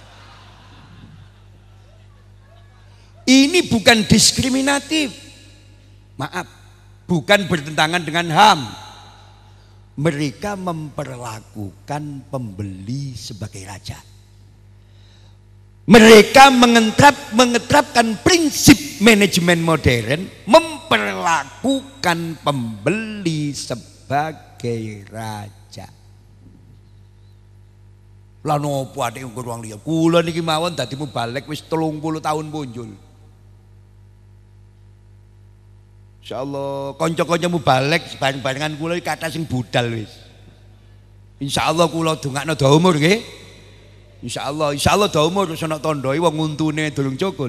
Ini bukan diskriminatif. Maaf, bukan bertentangan dengan HAM. Mereka memperlakukan pembeli sebagai raja. Mereka mengeterapkan prinsip manajemen modern, memperlakukan pembeli sebagai raja. Lah nopo ate wong liya? Kula niki mawon dadi mubalek wis 30 tahun punjul. Insyaallah kanca-kanca mubalek bareng-barengan kula iki kathah sing budal wis. Insyaallah kula dongakno dawa umur nggih. Insyaallah dawa umur sono tandhae wong untune durung cukul.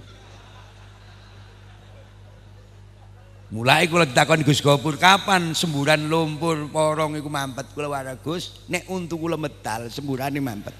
Mulai kula ditakoni Gus Gopur, kapan semburan lumpur porong iku mampet? Kula wara Gus, nek untu kula medal semburane mampet.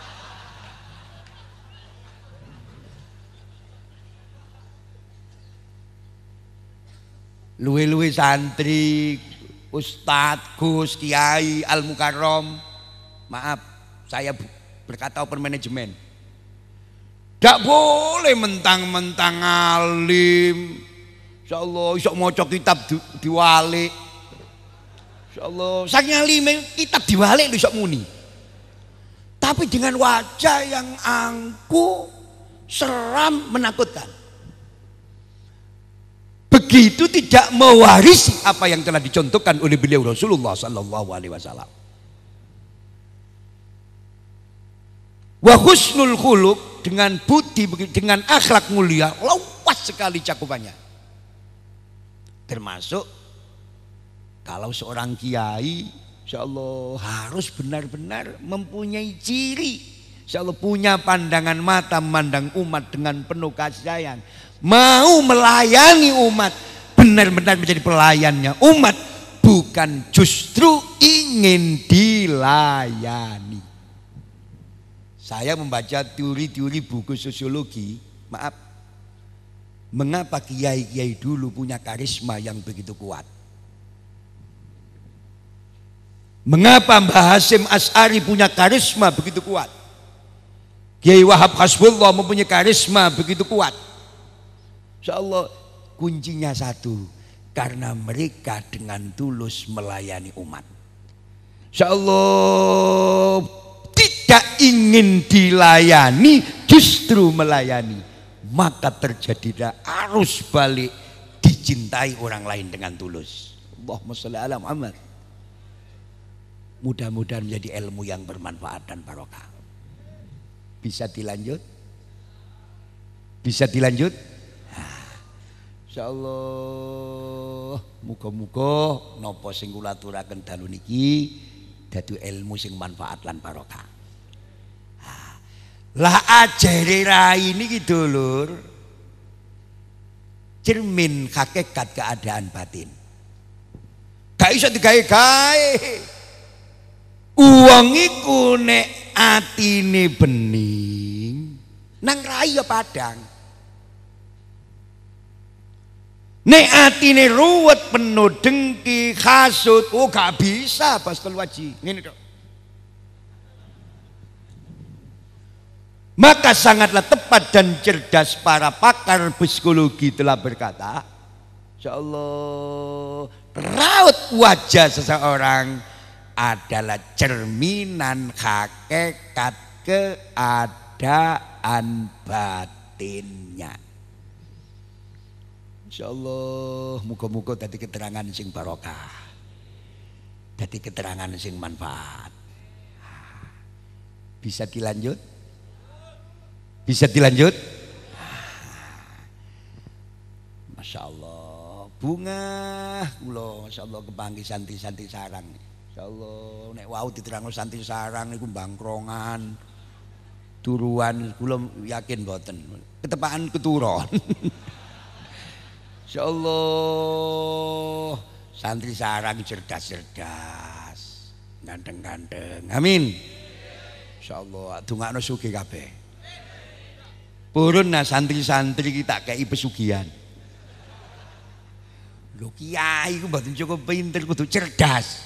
Luwe-luwe santri, Ustadz, Gus, Kiai, Al Mukarrom, maaf, saya berkata open manajemen. Gak boleh mentang-mentang alim. Insyaallah iso maca kitab diwalik. Insyaallah saking alime kitab diwalik lho iso muni. Tapi dengan wajah yang angkuh, seram, menakutkan. Begitu tidak mewarisi apa yang telah dicontohkan oleh beliau Rasulullah sallallahu alaihi wasallam. Wa husnul khuluq, dengan budi, dengan akhlak mulia, luas sekali cakupannya. Termasuk kalau seorang kiai insyaallah harus benar-benar mempunyai ciri, insyaallah punya pandangan mata memandang umat dengan penuh kasih sayang, mau melayani umat, benar-benar menjadi pelayannya umat, bukan justru ingin dilayani. Saya membaca teori-teori buku sosiologi, maaf, mengapa kiai-kiai dulu punya karisma yang begitu kuat? Mengapa Mbah Hasyim Asy'ari punya karisma begitu kuat? Kiai Wahab Hasbullah mempunyai karisma begitu kuat? Insyaallah kuncinya satu, karena mereka dengan tulus melayani umat. Insyaallah tidak ingin dilayani, justru melayani, maka terjadilah arus balik, dicintai orang lain dengan tulus. Allahumma sholli ala Muhammad. Mudah-mudahan menjadi ilmu yang bermanfaat dan barokah. Bisa dilanjut? Bisa dilanjut? Insyaallah muga-muga napa sing kula aturaken dalu niki dadi ilmu sing manfaat lan barokah. Lah ajare rai niki dulur cermin hakikat keadaan batin. Gak iso digawe-gawe. Wong iku nek atine bening nang rai ya padang. Nek atine ruwet penuh dengki, hasud, oh gak bisa Pastor Waji. Ngene tok. Maka sangatlah tepat dan cerdas para pakar psikologi telah berkata, insyaallah raut wajah seseorang adalah cerminan hakikat keadaan batinnya. Insyaallah muga-muga dadi keterangan sing barokah. Dadi keterangan sing manfaat. Bisa dilanjut? Bisa dilanjut? Masya Allah, bunga kula Masya Allah kepanggih santri-santri sarang. Masya Allah, nek wau diterangno santri sarang niku bangkrongan, turuan kula yakin boten. Ketepaan keturon. Masya Allah, santri sarang cerdas-cerdas, ganteng-ganteng. Amin. Masya Allah, dongakno sugih kabeh. Purun nah santri-santri kita kei pesugihan. Lho kiai ku mboten cukup pinter kudu cerdas.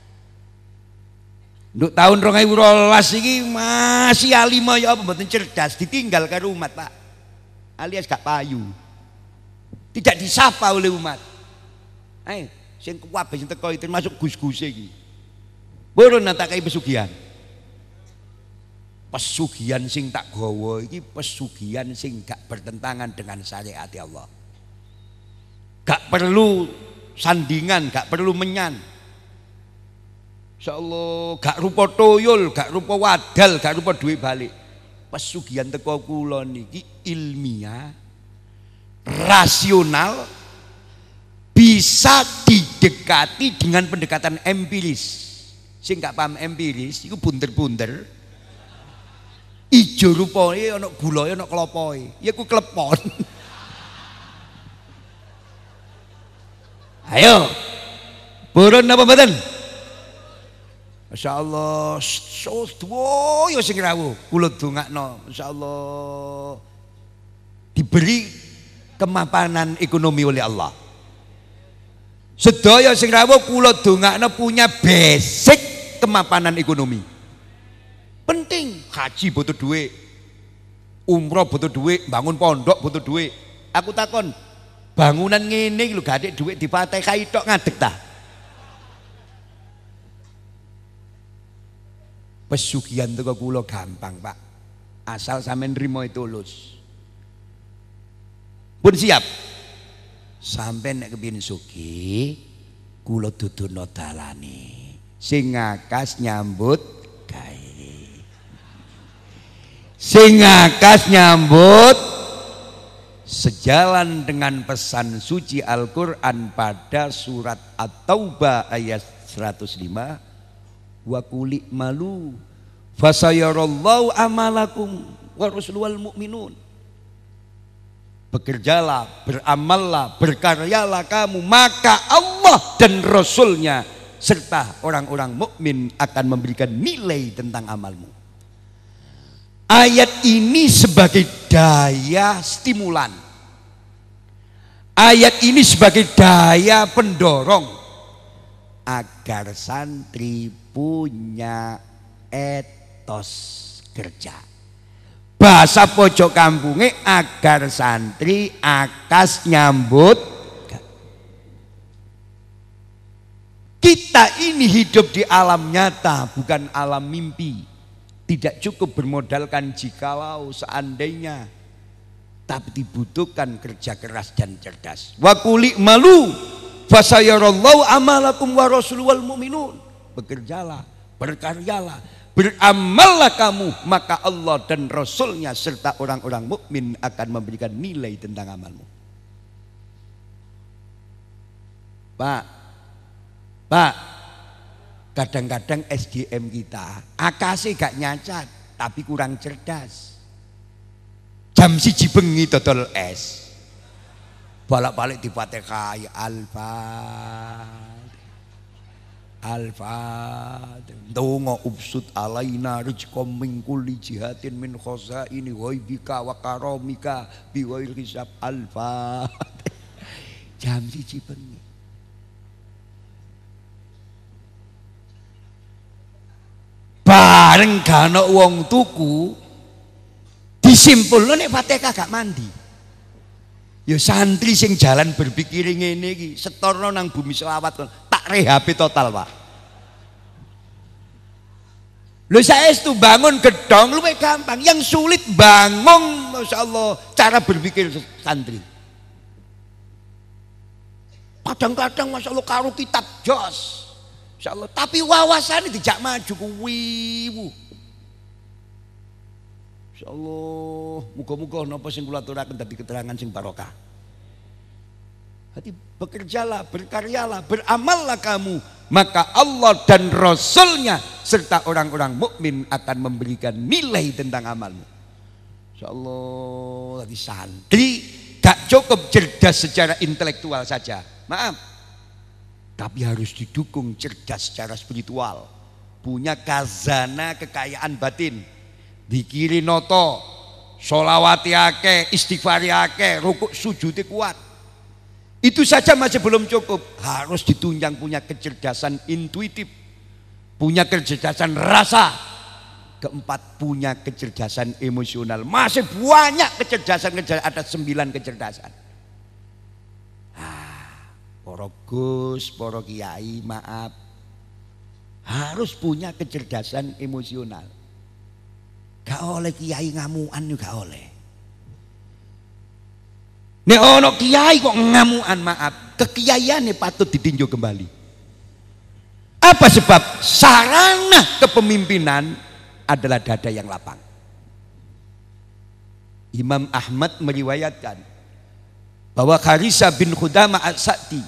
Nduk tahun 2012 iki masih alim ya apa mboten cerdas, ditinggal karo umat, Pak. Alias gak payu. Tidak disapa oleh umat. Ayo, sing kabeh sing teko termasuk gus-guse iki. Purun tak kei pesugihan. Pesugihan sing tak gawa iki pesugihan sing gak bertentangan dengan syariat Allah. Gak perlu sandingan, gak perlu menyan. Insyaallah gak rupa toyol, gak rupa wadal, gak rupa duit balik. Pesugihan teko kula niki ilmiah, rasional, bisa didekati dengan pendekatan empiris. Sing gak paham empiris iku bunder-bunder. Ijo rupane ana gulae ana klopoe. Ya ku klepon. Ayo, purun apa mboten? Masya Allah, sedaya sing rawuh kula dongakno, Masya Allah diberi kemapanan ekonomi oleh Allah. Sedaya sing rawuh kula dongakno punya basic kemapanan ekonomi. Penting, haji butuh duit, umroh butuh duit, bangun pondok butuh duit. Aku takon, bangunan ngene lho gak ada duit dipatekai tok ngadeg ta. Pesugihan teko kula gampang, Pak. Asal sampean nrimo tulus. Pun siap. Sampeyan nek kepengin sugih, kula dudono dalane. Sing ngakas nyambut gawe. Sing ngakas nyambut sejalan dengan pesan suci Al-Quran pada surat At-Taubah ayat 105, wa kuli malu fasayarallahu amalakum wa rasulul mu'minun. Bekerjalah, beramallah, berkaryalah kamu, maka Allah dan Rasulnya serta orang-orang mukmin akan memberikan nilai tentang amalmu. Ayat ini sebagai daya stimulan. Ayat ini sebagai daya pendorong agar santri punya etos kerja. Bahasa pojok kampungnya agar santri akas nyambut. Kita ini hidup di alam nyata, bukan alam mimpi. Tidak cukup bermodalkan jikalau seandainya, tapi dibutuhkan kerja keras dan cerdas. Wa quli malu fasayarallahu amalakum wa rasulul mu'minun. Bekerjalah, berkaryalah, beramallah kamu, maka Allah dan Rasulnya serta orang-orang mukmin akan memberikan nilai tentang amalmu. Pak, kadang-kadang SDM kita akase gak nyacat tapi kurang cerdas. Jam 1 bengi dodol es, balak-balik dipatekai Al-Fatihah. Donga ubsud alaina rizqom min kulli jihatin min khazaini ghaibika wa karamika biwail hisab. Al-Fatihah. Jam 1 bengi. Bareng gak wong tuku, disimpulno nek Fatihah gak mandi. Ya santri sing jalan berpikir ngene iki, setorno nang bumi selawat tak rehab total, Pak. Lho saestu bangun gedong luwih gampang, yang sulit bangun masyaallah cara berpikir santri. Kadang-kadang Masya Allah karo kitab jos. Masya Allah. Tapi wawasannya tidak maju kuwiwu. Masya Allah. Muga-muga napa sing kula aturaken dadi keterangan sing barokah. Hati bekerjalah, berkaryalah, beramallah kamu. Maka Allah dan Rasulnya serta orang-orang mukmin akan memberikan nilai tentang amalmu. Insya Allah tadi santri gak cukup cerdas secara intelektual saja. Maaf. Tapi harus didukung cerdas secara spiritual. Punya khazanah kekayaan batin. Dikiri noto, sholawati akeh, istighfari akeh, rukuk sujudi kuat. Itu saja masih belum cukup. Harus ditunjang punya kecerdasan intuitif, punya kecerdasan rasa. Keempat, punya kecerdasan emosional. Masih banyak kecerdasan, ada 9 kecerdasan. Para Gus, para kiai, maaf, harus punya kecerdasan emosional. Gak oleh kiai ngamuan juga gak oleh. Nek ono kiai kok ngamuan, maaf, kekiaiane patut ditinjau kembali. Apa sebab? Sarana kepemimpinan adalah dada yang lapang. Imam Ahmad meriwayatkan bahwa Harisa bin Khudamah As-Sa'di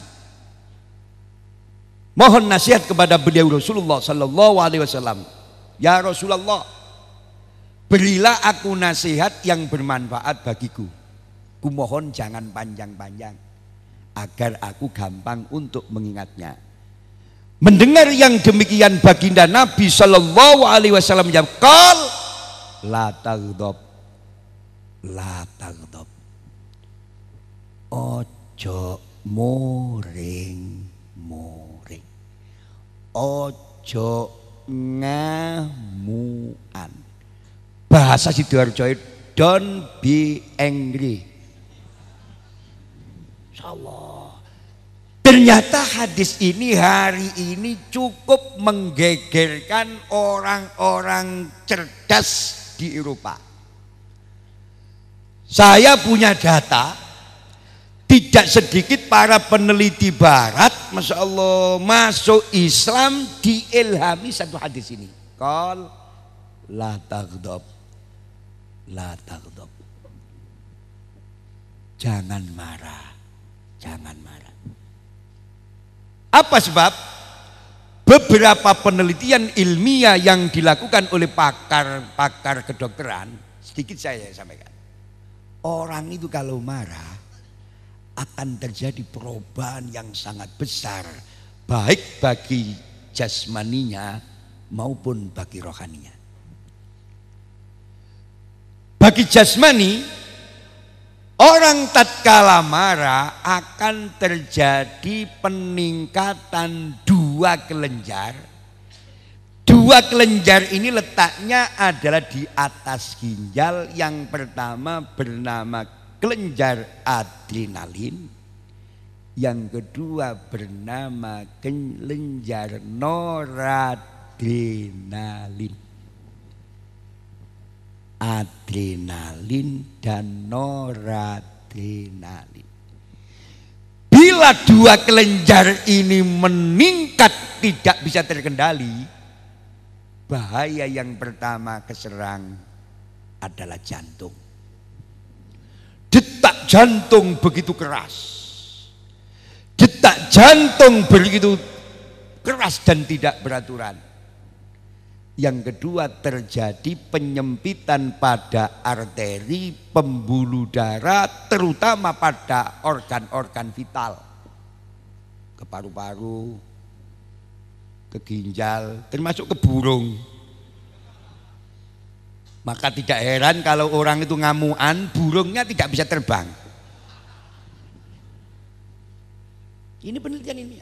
mohon nasihat kepada beliau Rasulullah sallallahu alaihi wasallam. Ya Rasulullah, berilah aku nasihat yang bermanfaat bagiku. Kumohon jangan panjang-panjang agar aku gampang untuk mengingatnya. Mendengar yang demikian baginda Nabi sallallahu alaihi wasallam menjawab, "Qal la taghdab, la taghdab." Ojo moring-moring. Ojo ngamuan. Bahasa Sidoarjo, don't be angry. Insyaallah. Ternyata hadis ini hari ini cukup menggegerkan orang-orang cerdas di Eropa. Saya punya data, tidak sedikit para peneliti barat, Masya Allah, masuk Islam diilhami satu hadis ini. Qal la taghdab, la taghdab. Jangan marah, jangan marah. Apa sebab? Beberapa penelitian ilmiah yang dilakukan oleh pakar-pakar kedokteran, sedikit saya sampaikan. Orang itu kalau marah akan terjadi perubahan yang sangat besar, baik bagi jasmaninya maupun bagi rohaninya. Bagi jasmani, orang tatkala marah akan terjadi peningkatan 2 kelenjar. 2 kelenjar ini letaknya adalah di atas ginjal. Yang pertama bernama kelenjar adrenalin, yang kedua bernama kelenjar noradrenalin. Adrenalin dan noradrenalin. Bila 2 kelenjar ini meningkat tidak bisa terkendali, bahaya yang pertama keserang adalah jantung. Detak jantung begitu keras. Detak jantung begitu keras dan tidak beraturan. Yang kedua terjadi penyempitan pada arteri, pembuluh darah, terutama pada organ-organ vital. Ke paru-paru, ke ginjal, termasuk ke burung. Maka tidak heran kalau orang itu ngamuan, burungnya tidak bisa terbang. Ini penelitian ilmiah.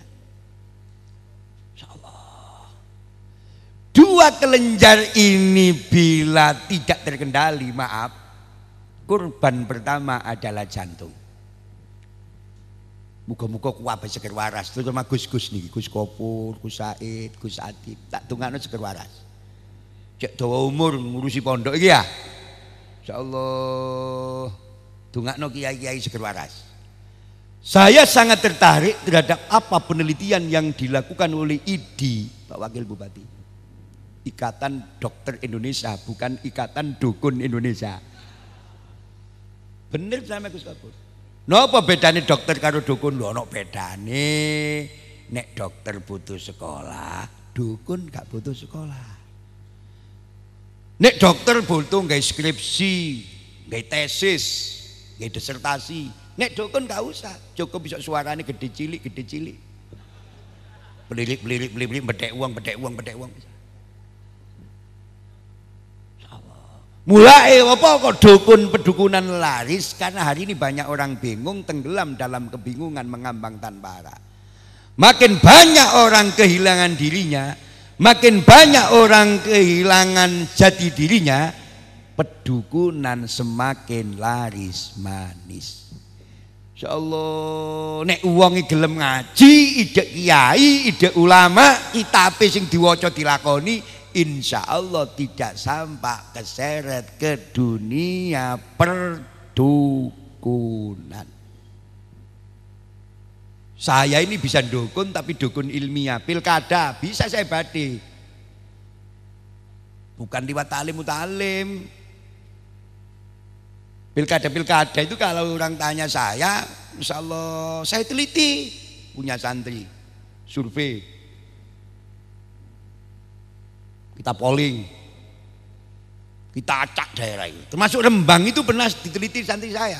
2 kelenjar ini bila tidak terkendali, maaf, korban pertama adalah jantung. Muga-muga kuwabe seger waras, terutama Gus-gus niki, Gus Kopur, Gus Said, Gus Adib, tak tungakno seger waras. Cek dawa umur ngurusi pondok iki ya. Insyaallah tungakno kiai-kiai seger waras. Saya sangat tertarik terhadap apa penelitian yang dilakukan oleh IDI, Pak Wakil Bupati. Ikatan Dokter Indonesia, bukan Ikatan Dukun Indonesia. Bener sama Gus Kapur. Napa bedane dokter karo dukun? Lho ana bedane. Nek dokter butuh sekolah, dukun gak butuh sekolah. Nek dokter butuh nggawe skripsi, nggawe tesis, nggawe disertasi. Nek dukun gak usah, cukup bisa suarane gede cilik. Belirik, bedek uang. Mulai apa kok dukun pedukunan laris? Karena hari ini banyak orang bingung, tenggelam dalam kebingungan, mengambang tanpa arah. Makin banyak orang kehilangan dirinya, makin banyak orang kehilangan jati dirinya, pedukunan semakin laris manis. Insyaallah nek wong gelem ngaji, ide kiai, ide ulama, kitabe sing diwaca dilakoni, insyaallah tidak sampai keseret ke dunia perdukunan. Saya ini bisa dukun tapi dukun ilmiah, pilkada bisa saya badi. Bukan liwat talim-talim. Pilkada itu kalau orang tanya saya, insya Allah saya teliti, punya santri, survei, kita polling, kita acak daerah itu. Termasuk Rembang itu pernah diteliti santri saya,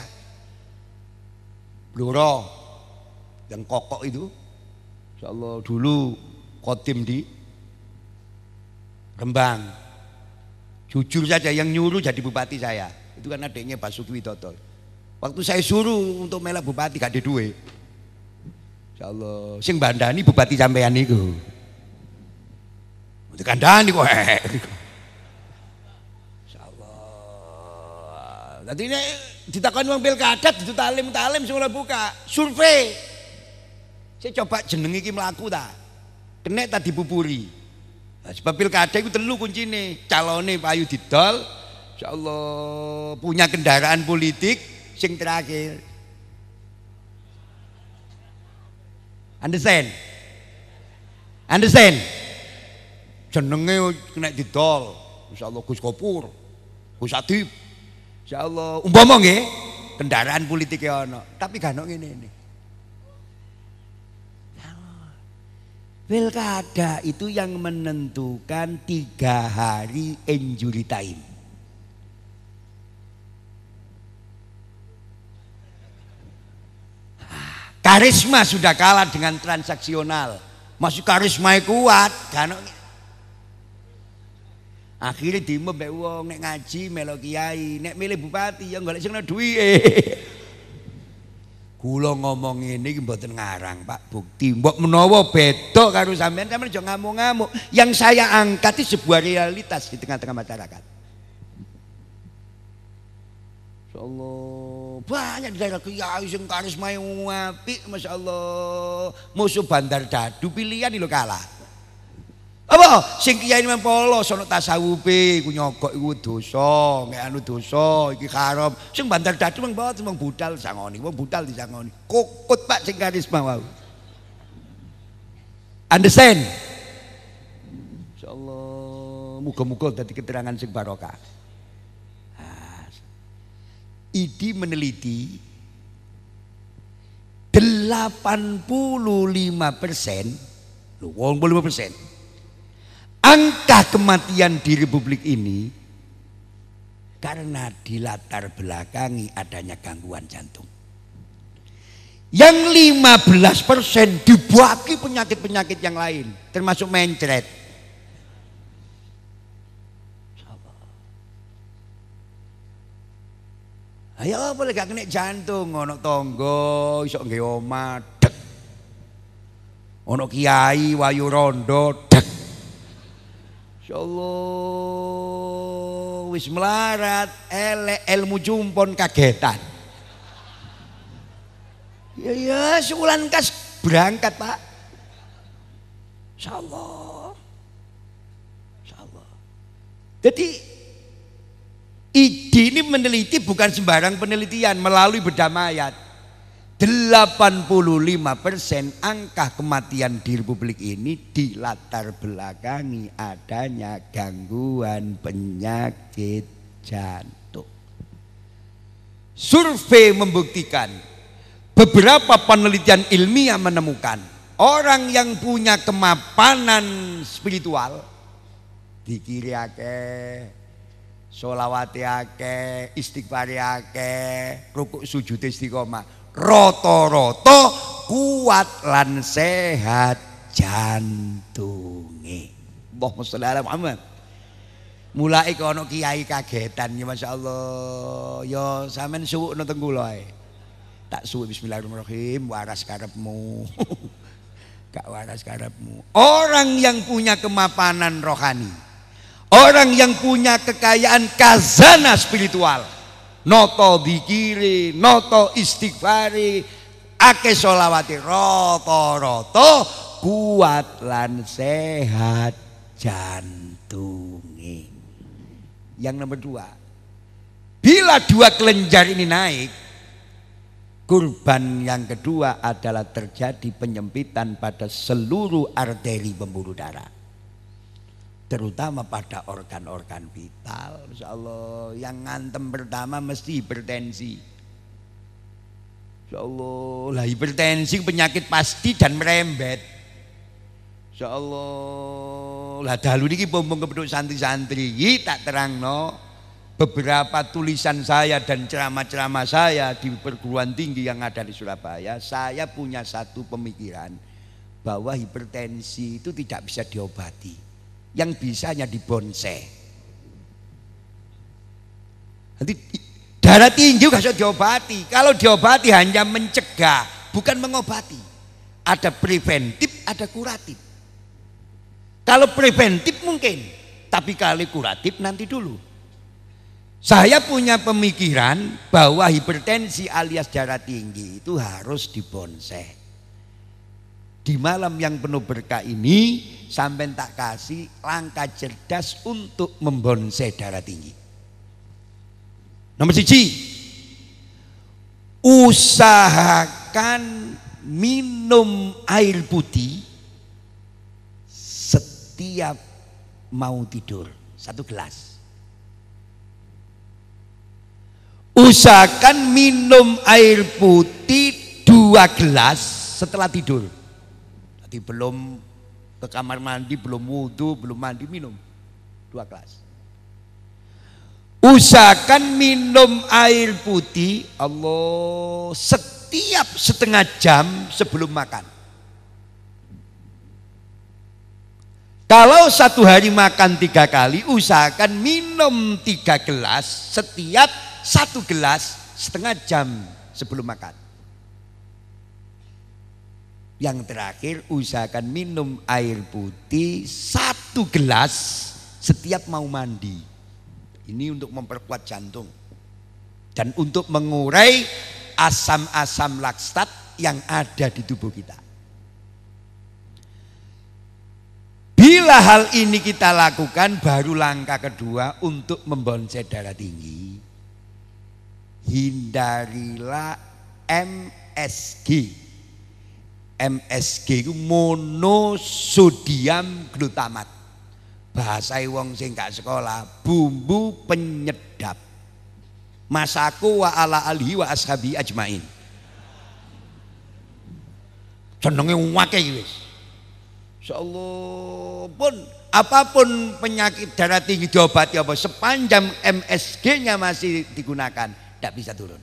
Bluro, yang kokok itu, insya Allah dulu kotim di Rembang. Jujur saja yang nyuruh jadi bupati saya. Itu kan adiknya Basuki Widodo. Waktu saya suruh untuk melak bupati gak ada duit. Insyaallah sing bandani bupati sampean niku. Mesti kandhani kok insyaallah. Dadi nek ditakoni wong pilkada ditu talim sing ora buka, survei. Saya coba jeneng iki mlaku ta. Kenek ta dipupuri. Nah, sebab pilkada iku telu kuncine, calone payu didol. Insyaallah punya kendaraan politik sing terakhir. Understand? Jenenge kena didol. Insyaallah Gus Kopur, Gus Adib. Insyaallah umpama nggih kendaraan politik ana, tapi gak ono ngene. Pilkada itu yang menentukan 3 hari injury time. Karisma sudah kalah dengan transaksional. Masih karisma kuat, kan? Akhirnya dimo mbek wong nek ngaji melo kiai, nek milih bupati ya golek sing ana duwike. Kula ngomong ngene iki mboten ngarang, Pak. Bukti mbok menawa beda karo sampean aja ngamuk-ngamuk. Yang saya angkat itu sebuah realitas di tengah-tengah masyarakat. Insyaallah banyak di daerah kiai sing karisma apik, masyaallah. Musuh Bandar Dadu pilihan lho kalah. Apa sing kiai men polos ana tasawufe ku nyogok iku dosa, nek anu dosa iki haram. Sing Bandar Dadu mung bawa mung budal sangoni, wong budal disangoni. Kukut Pak sing karisma wae. Understand? Insyaallah muga-muga dadi keterangan sing barokah. IDI meneliti 85%, 85% angka kematian di Republik ini karena dilatar belakangi adanya gangguan jantung. Yang 15% dibagi penyakit-penyakit yang lain, termasuk mencret. Ayo boleh gak kena jantung, ono tonggo iso nggawe omah dek. Ono kiai wayu rondo dek. Insyaallah wis melarat, elek ilmu jumpon kagetan. Ya seulan kas berangkat, Pak. Insyaallah. Jadi IDI ini meneliti bukan sembarang penelitian melalui bedah mayat. 85% angka kematian di Republik ini dilatar belakangi adanya gangguan penyakit jantung. Survei membuktikan, beberapa penelitian ilmiah menemukan orang yang punya kemapanan spiritual, dikiri akeh, sholawati akeh, istighfari akeh, rukuk sujud istiqomah, rata-rata kuat lan sehat jantunge. Allahumma sholli ala Muhammad. Mulai kono kiai kagetan ya masyaallah. Ya sampean suwuk nang kula ae. Tak suwuk bismillahirrahmanirrahim, waras karepmu. Gak waras karepmu. Orang yang punya kemapanan rohani, orang yang punya kekayaan khazanah spiritual, noto dikiri, noto istighfari, ake sholawati, roto-roto kuat lan sehat jantunge. Yang nomor 2, bila 2 kelenjar ini naik, kurban yang kedua adalah terjadi penyempitan pada seluruh arteri pembuluh darah, terutama pada organ-organ vital. Masya Allah, yang ngantem pertama mesti hipertensi. Masya Allah, lah hipertensi penyakit pasti dan merembet. Masya Allah, lah dalu niki bombong kepedhuk santri-santri tak terangno beberapa tulisan saya dan ceramah-ceramah saya di perguruan tinggi yang ada di Surabaya. Saya punya satu pemikiran bahwa hipertensi itu tidak bisa diobati, yang bisa hanya dibonsai. Nanti darah tinggi gak bisa diobati. Kalau diobati hanya mencegah, bukan mengobati. Ada preventif, ada kuratif. Kalau preventif mungkin, tapi kalau kuratif nanti dulu. Saya punya pemikiran bahwa hipertensi alias darah tinggi itu harus dibonsai. Di malam yang penuh berkah ini sampai tak kasih langkah cerdas untuk membonsai darah tinggi. Nomor 1, usahakan minum air putih setiap mau tidur 1 gelas. Usahakan minum air putih 2 gelas setelah tidur. Nanti belum ke kamar mandi, belum wudhu, belum mandi, minum 2 gelas. Usahakan minum air putih Allah setiap setengah jam sebelum makan. Kalau 1 hari makan 3 kali, usahakan minum 3 gelas setiap 1 gelas setengah jam sebelum makan. Yang terakhir, usahakan minum air putih 1 gelas setiap mau mandi. Ini untuk memperkuat jantung dan untuk mengurai asam-asam laksat yang ada di tubuh kita. Bila hal ini kita lakukan, baru langkah kedua untuk membonsai darah tinggi. Hindarilah MSG. MSG itu monosodium glutamat. Bahasa wong sing gak sekolah, bumbu penyedap. Masaku wa ala alihi wa ashabi ajmain. Senenge wake wis. Insyaallah pun apapun penyakit darah tinggi diobati apa, sepanjang MSG-nya masih digunakan tidak bisa turun.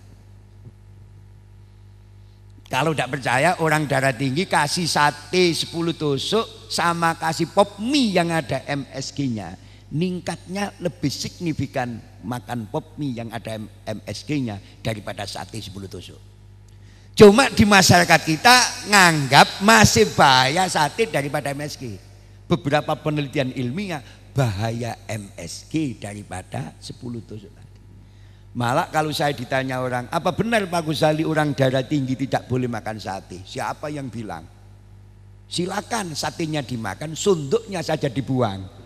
Kalau tidak percaya, orang darah tinggi kasih sate 10 tusuk sama kasih pop mie yang ada MSG-nya, ningkatnya lebih signifikan makan pop mie yang ada MSG-nya daripada sate 10 tusuk. Cuma di masyarakat kita nganggap masih bahaya sate daripada MSG. Beberapa penelitian ilmiah bahaya MSG daripada 10 tusuk tadi. Malah kalau saya ditanya orang, apa benar Pak Ghazali orang darah tinggi tidak boleh makan sate? Siapa yang bilang? Silakan satenya dimakan, sunduknya saja dibuang.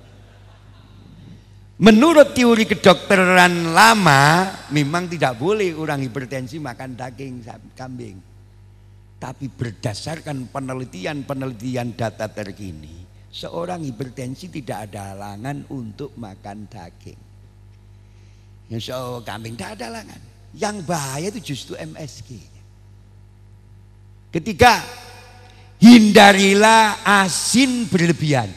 Menurut teori kedokteran lama, memang tidak boleh orang hipertensi makan daging kambing. Tapi berdasarkan penelitian data terkini, seorang hipertensi tidak ada halangan untuk makan daging. So, kambing tidak ada halangan. Yang bahaya itu justru MSG. Ketiga, hindarilah asin berlebihan.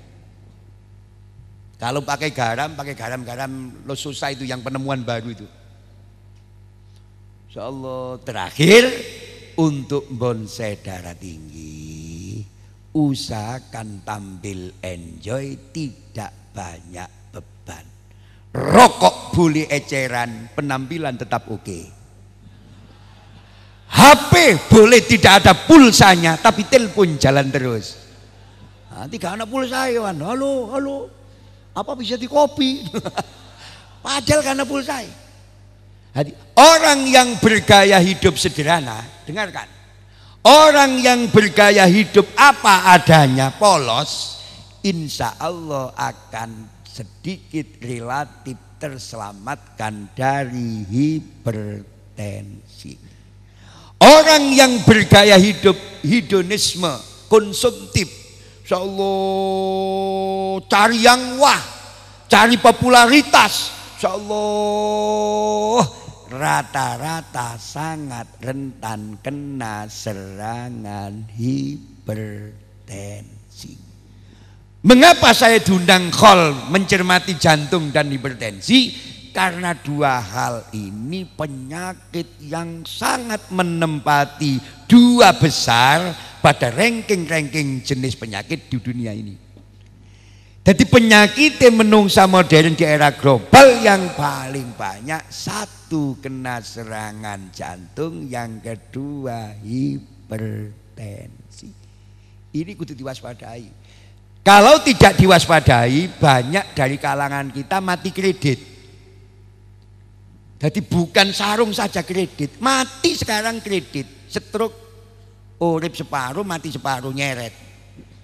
Kalau pakai garam lo susah itu yang penemuan baru itu. Insyaallah. Terakhir, untuk bonsai darah tinggi, usahakan tampil enjoy, tidak banyak beban. Rokok boleh eceran, penampilan tetap oke. HP boleh tidak ada pulsanya, tapi telepon jalan terus. Nanti gak ada pulsa ya, halo, apa bisa di kopi? Padahal karena pulsa. Orang yang bergaya hidup sederhana, dengarkan. Orang yang bergaya hidup apa adanya, polos, insya Allah akan sedikit relatif terselamatkan dari hipertensi. Orang yang bergaya hidup hedonisme, konsumtif, insya Allah cari yang wah, cari popularitas, insya Allah rata-rata sangat rentan kena serangan hipertensi. Mengapa saya diundang khol mencermati jantung dan hipertensi? Karena dua hal ini penyakit yang sangat menempati dua besar pada ranking-ranking jenis penyakit di dunia ini. Jadi penyakit menungsa modern di era global yang paling banyak, satu kena serangan jantung, yang kedua hipertensi. Ini kudu diwaspadai. Kalau tidak diwaspadai, banyak dari kalangan kita mati kredit. Jadi bukan sarung saja kredit, mati sekarang kredit, stroke, urip separuh, mati separuh, nyeret.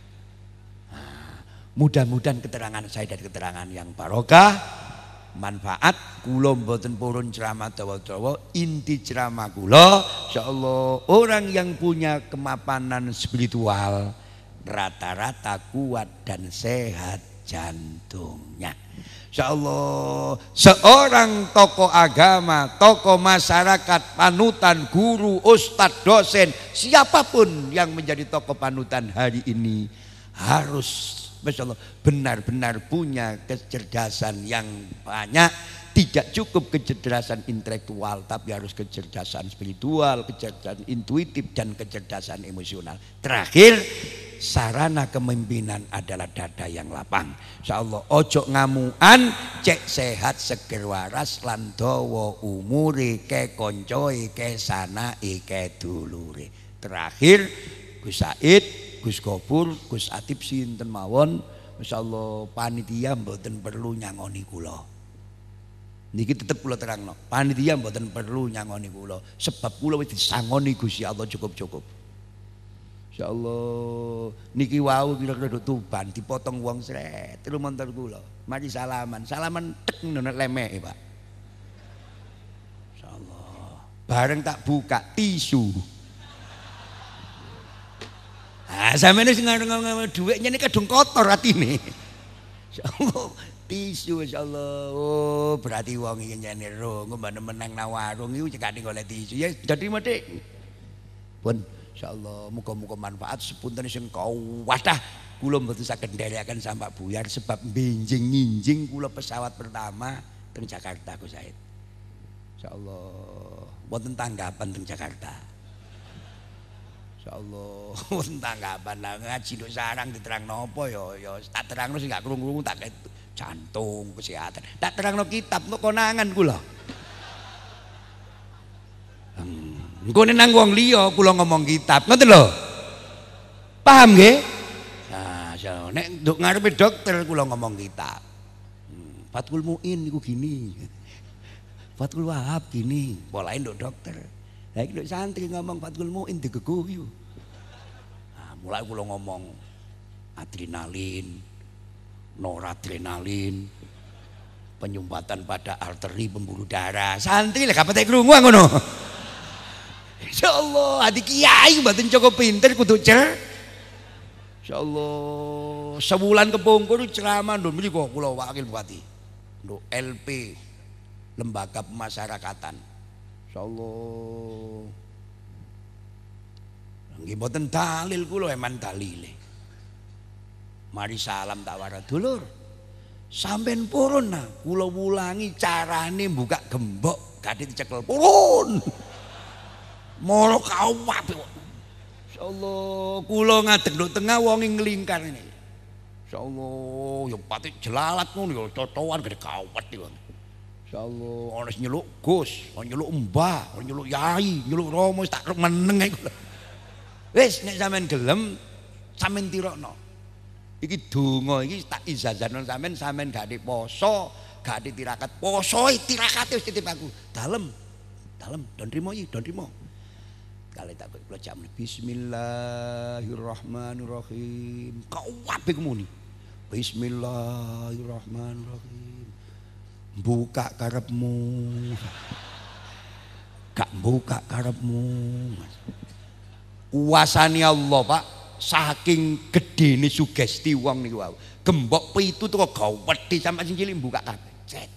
Mudah-mudahan keterangan saya dari keterangan yang barokah, manfaat. Kula mboten purun ceramah dawa-dawa, inti ceramah kula insyaallah orang yang punya kemapanan spiritual rata-rata kuat dan sehat jantungnya. Insyaallah seorang tokoh agama, tokoh masyarakat, panutan, guru, ustadz, dosen, siapapun yang menjadi tokoh panutan hari ini harus Masya Allah benar-benar punya kecerdasan yang banyak. Tidak cukup kecerdasan intelektual, tapi harus kecerdasan spiritual, kecerdasan intuitif, dan kecerdasan emosional. Terakhir, sarana kepemimpinan adalah dada yang lapang. Insya Allah ojo ngamuan, cek sehat seger waras lan dawa umure, ke koncoe, ke sanai, ke dulure. Terakhir, Gus Said, Gus Gopur, Gus Atib sinten mawon, masyaallah panitia mboten perlu nyangoni kula. Niki tetep kula terangno, panitia mboten perlu nyangoni kula, sebab kula wis disangoni Gusti Allah cukup-cukup. Insyaallah niki wau kira-kira Tuban dipotong wong sret, lumantar kula. Mari salaman tek nek lemeke, Pak. Insyaallah. Bareng tak buka tisu. Ah, sampeyan sing ngarep dhuwitnya ini kadung kotor atine. Insyaallah tisu insyaallah. Oh, berarti wong iki nyene ro ngombe meneng nang warung iku cekane golek tisu. Ya dadi medhik. Pun insyaallah muga-muga manfaat sepunten sing kawadah. Kula mboten saged nderekaken sampak buyar sebab benjing-ninjing kula pesawat pertama teng Jakarta Gus Said. Insyaallah wonten tanggapan teng Jakarta. Insyaallah wonten tanggapan lah ngaji nduk sarang diterangno apa ya tak terangno sing gak krungu tak jantung kesehatan. Tak terangno kitab kok konangan kula. Engko nang wong liya kula ngomong kitab, ngoten lho. Paham nggih? Nah, nek nduk ngarepe dokter kula ngomong kitab. Fathul Muin niku gini. Fathul Wahab gini, polahe nduk dokter. Lah iki nduk santri ngomong Fathul Muin digeguyu. Nah, mulai kula ngomong adrenalin, noradrenalin, penyumbatan pada arteri pembuluh darah. Santri lah gak petek krungu ngono. Insyaallah adi kiai mboten cukup pinter kudu cer. Insyaallah sebulan kepungkur ceramah nduk mriku kula wakil bupati. Nduk LP Lembaga Pemasyarakatan. Insyaallah. Nggih mboten dalil kula eman dalile. Mari salam tak waras dulur. Sampeyan purun nah, kula wulangi carane buka gembok gadhe dicekel purun. Moro kawat. Insyaallah kula ngadeg nduk tengah wong nglingkar ini. Insyaallah ya pati jelalat ngono ya cocokan gede kawat iki. Insyaallah ana sing nyeluk Gus, ana nyeluk Mbah, ana nyeluk Yai, nyeluk Romo tak meneng iku. Wis nek sampean gelem sampean tirokno. Iki donga iki tak ijazahno sampean gak ada poso, gak ada tirakat. Poso tirakate wis titip aku. Dalem don trimo iki, don trimo. Kali tak kula jam bismillahirrahmanirrahim. Kabeh kemuni. Bismillahirrahmanirrahim. Buka karepmu. Gak buka karepmu. Kuasane Allah, Pak. Saking gedene sugesti wong niku wau. Gembok pitu tuh kok gawedhi sampe sing cilik buka kabeh. Cet.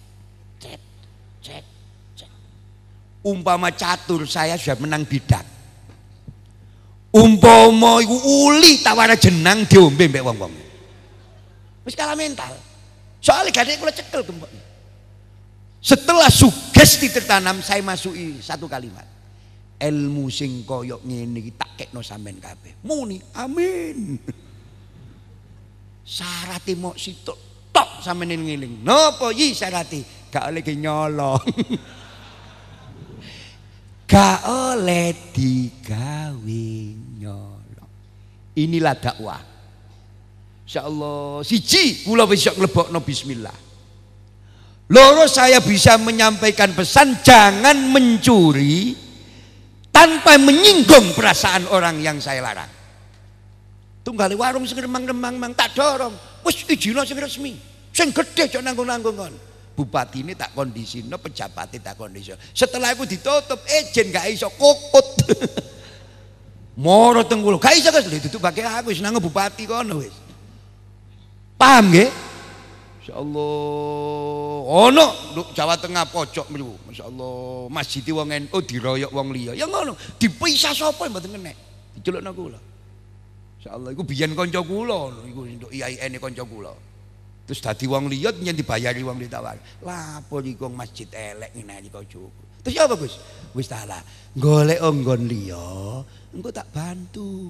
Umpama catur saya sudah menang bidak. Umpama iku uli tawara jenang diombe mbek wong-wong. Wis kalah mental. Soalnya gadek kula cekel gembok. Setelah sugesti tertanam saya masuki satu kalimat. Ilmu sing koyok ngene iki tak kekno sampean kabeh. Muni amin. Syarate mok sitok tok sampeyan ngeling. Napa iki syarate? Gak oleh nyolong. Gak oleh digawe nyolong. Inilah dakwah. Insyaallah siji kula wis nglebokno bismillah. Loro saya bisa menyampaikan pesan jangan mencuri tanpa menyinggung perasaan orang yang saya larang. Tunggale warung sing remang-remang mang tak dorong. Wis ijino sing resmi. Sing gedhe aja nanggung-nanggung kon. Bupati ini tak kondisino, pejabat tak kondisino. Setelah aku ditutup, izin gak iso kokot. Moro tenggulo, gak iso Gus, ditutup pakai aku wis nang bupati kono wis. Paham nggih? Insyaallah ono nduk Jawa Tengah pojok mriku. Masyaallah masjid wong NU diroyok wong liya. Ya ngono, dipisah sapa mboten kenek. Dicelukno kula. Insyaallah iku biyen kanca kula iku nduk IAIN kanca kula. Terus dadi wong liya nyen dibayari wong ditawar. Lah apa iki masjid elek ngene iki kancaku. Terus ya apa Gus? Wis ta lah, golek nggon liya, engko tak bantu.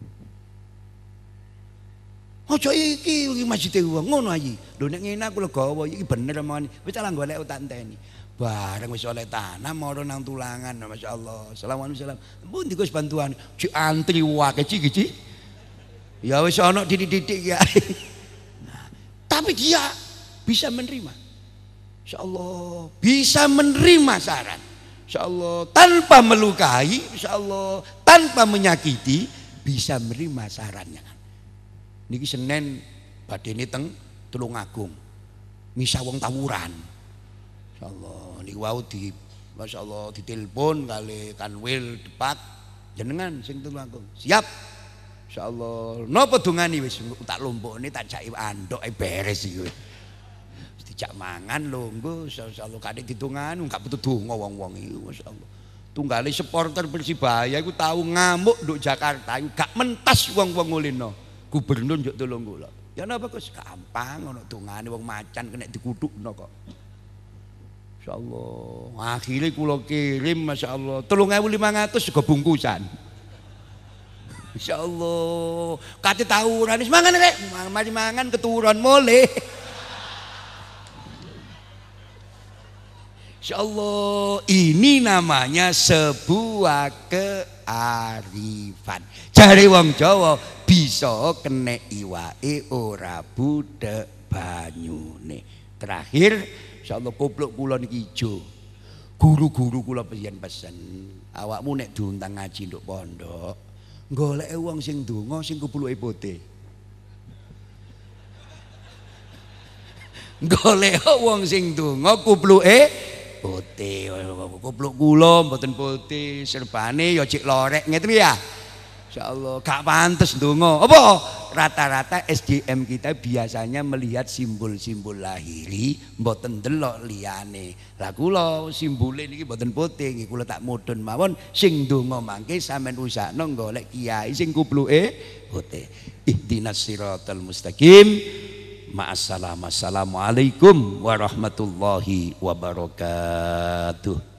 Aja iki masjid wong ngono ayi. Lho nek ngene aku legowo iki bener omongane. Wis tak golek tak enteni. Bareng wis oleh tanah maro nang tulangan masyaallah. Assalamualaikum. Pundi Gus bantuan? Ci antri wae iki. Ya wis ana didik-didik ya. Nah, tapi dia bisa menerima. Insyaallah bisa menerima saran. Insyaallah tanpa melukai, insyaallah tanpa menyakiti bisa menerima sarannya. Niki Senin badene teng Tulungagung. Misa wong tawuran. Insyaallah niku wau di masyaallah ditelepon kali Kanwil Depak jenengan sing Tulungagung. Siap. Insyaallah napa dongani wis tak lompokne tak jaki andok beres iki. Wis dijak mangan lho engko insyaallah kadhe ditungan gak butuh donga wong-wong iki masyaallah. Tunggale supporter Persibaya iku tau ngamuk nduk Jakarta iku gak mentas wong-wong ngulino. Gubernur njuk tolong kula. Ya napa Gus gampang ono dongane wong macan kena dikutukno kok. Insyaallah. Akhire kula kirim masyaallah 3.500 sego bungkusan. Insyaallah. Kate tawuran wis mangan rek, mari mangan keturun mole. Insyaallah ini namanya sebuah kearifan. Jare wong Jawa bisa kenek iwake ora budek banyune. Terakhir insyaallah koplok kula niki ijo. Guru-guru kula pesen awakmu nek diundang ngaji nduk pondok, goleke wong sing donga sing kupluke putih. Golek wong sing donga kupluke putih. Kupluk kula mboten putih, serbane ya cek lorek ngeten ya. Insyaallah gak pantes ndonga. Apa? Rata-rata SDM kita biasanya melihat simbol-simbol lahiri, mboten delok liyane. Lah kula simbole niki mboten putih, nggih kula tak mudhun mawon sing ndonga mangke sampean usahno golek kiai sing kupluke putih. Ihdinas siratal mustaqim. Ma'assalam. Assalamualaikum warahmatullahi wabarakatuh.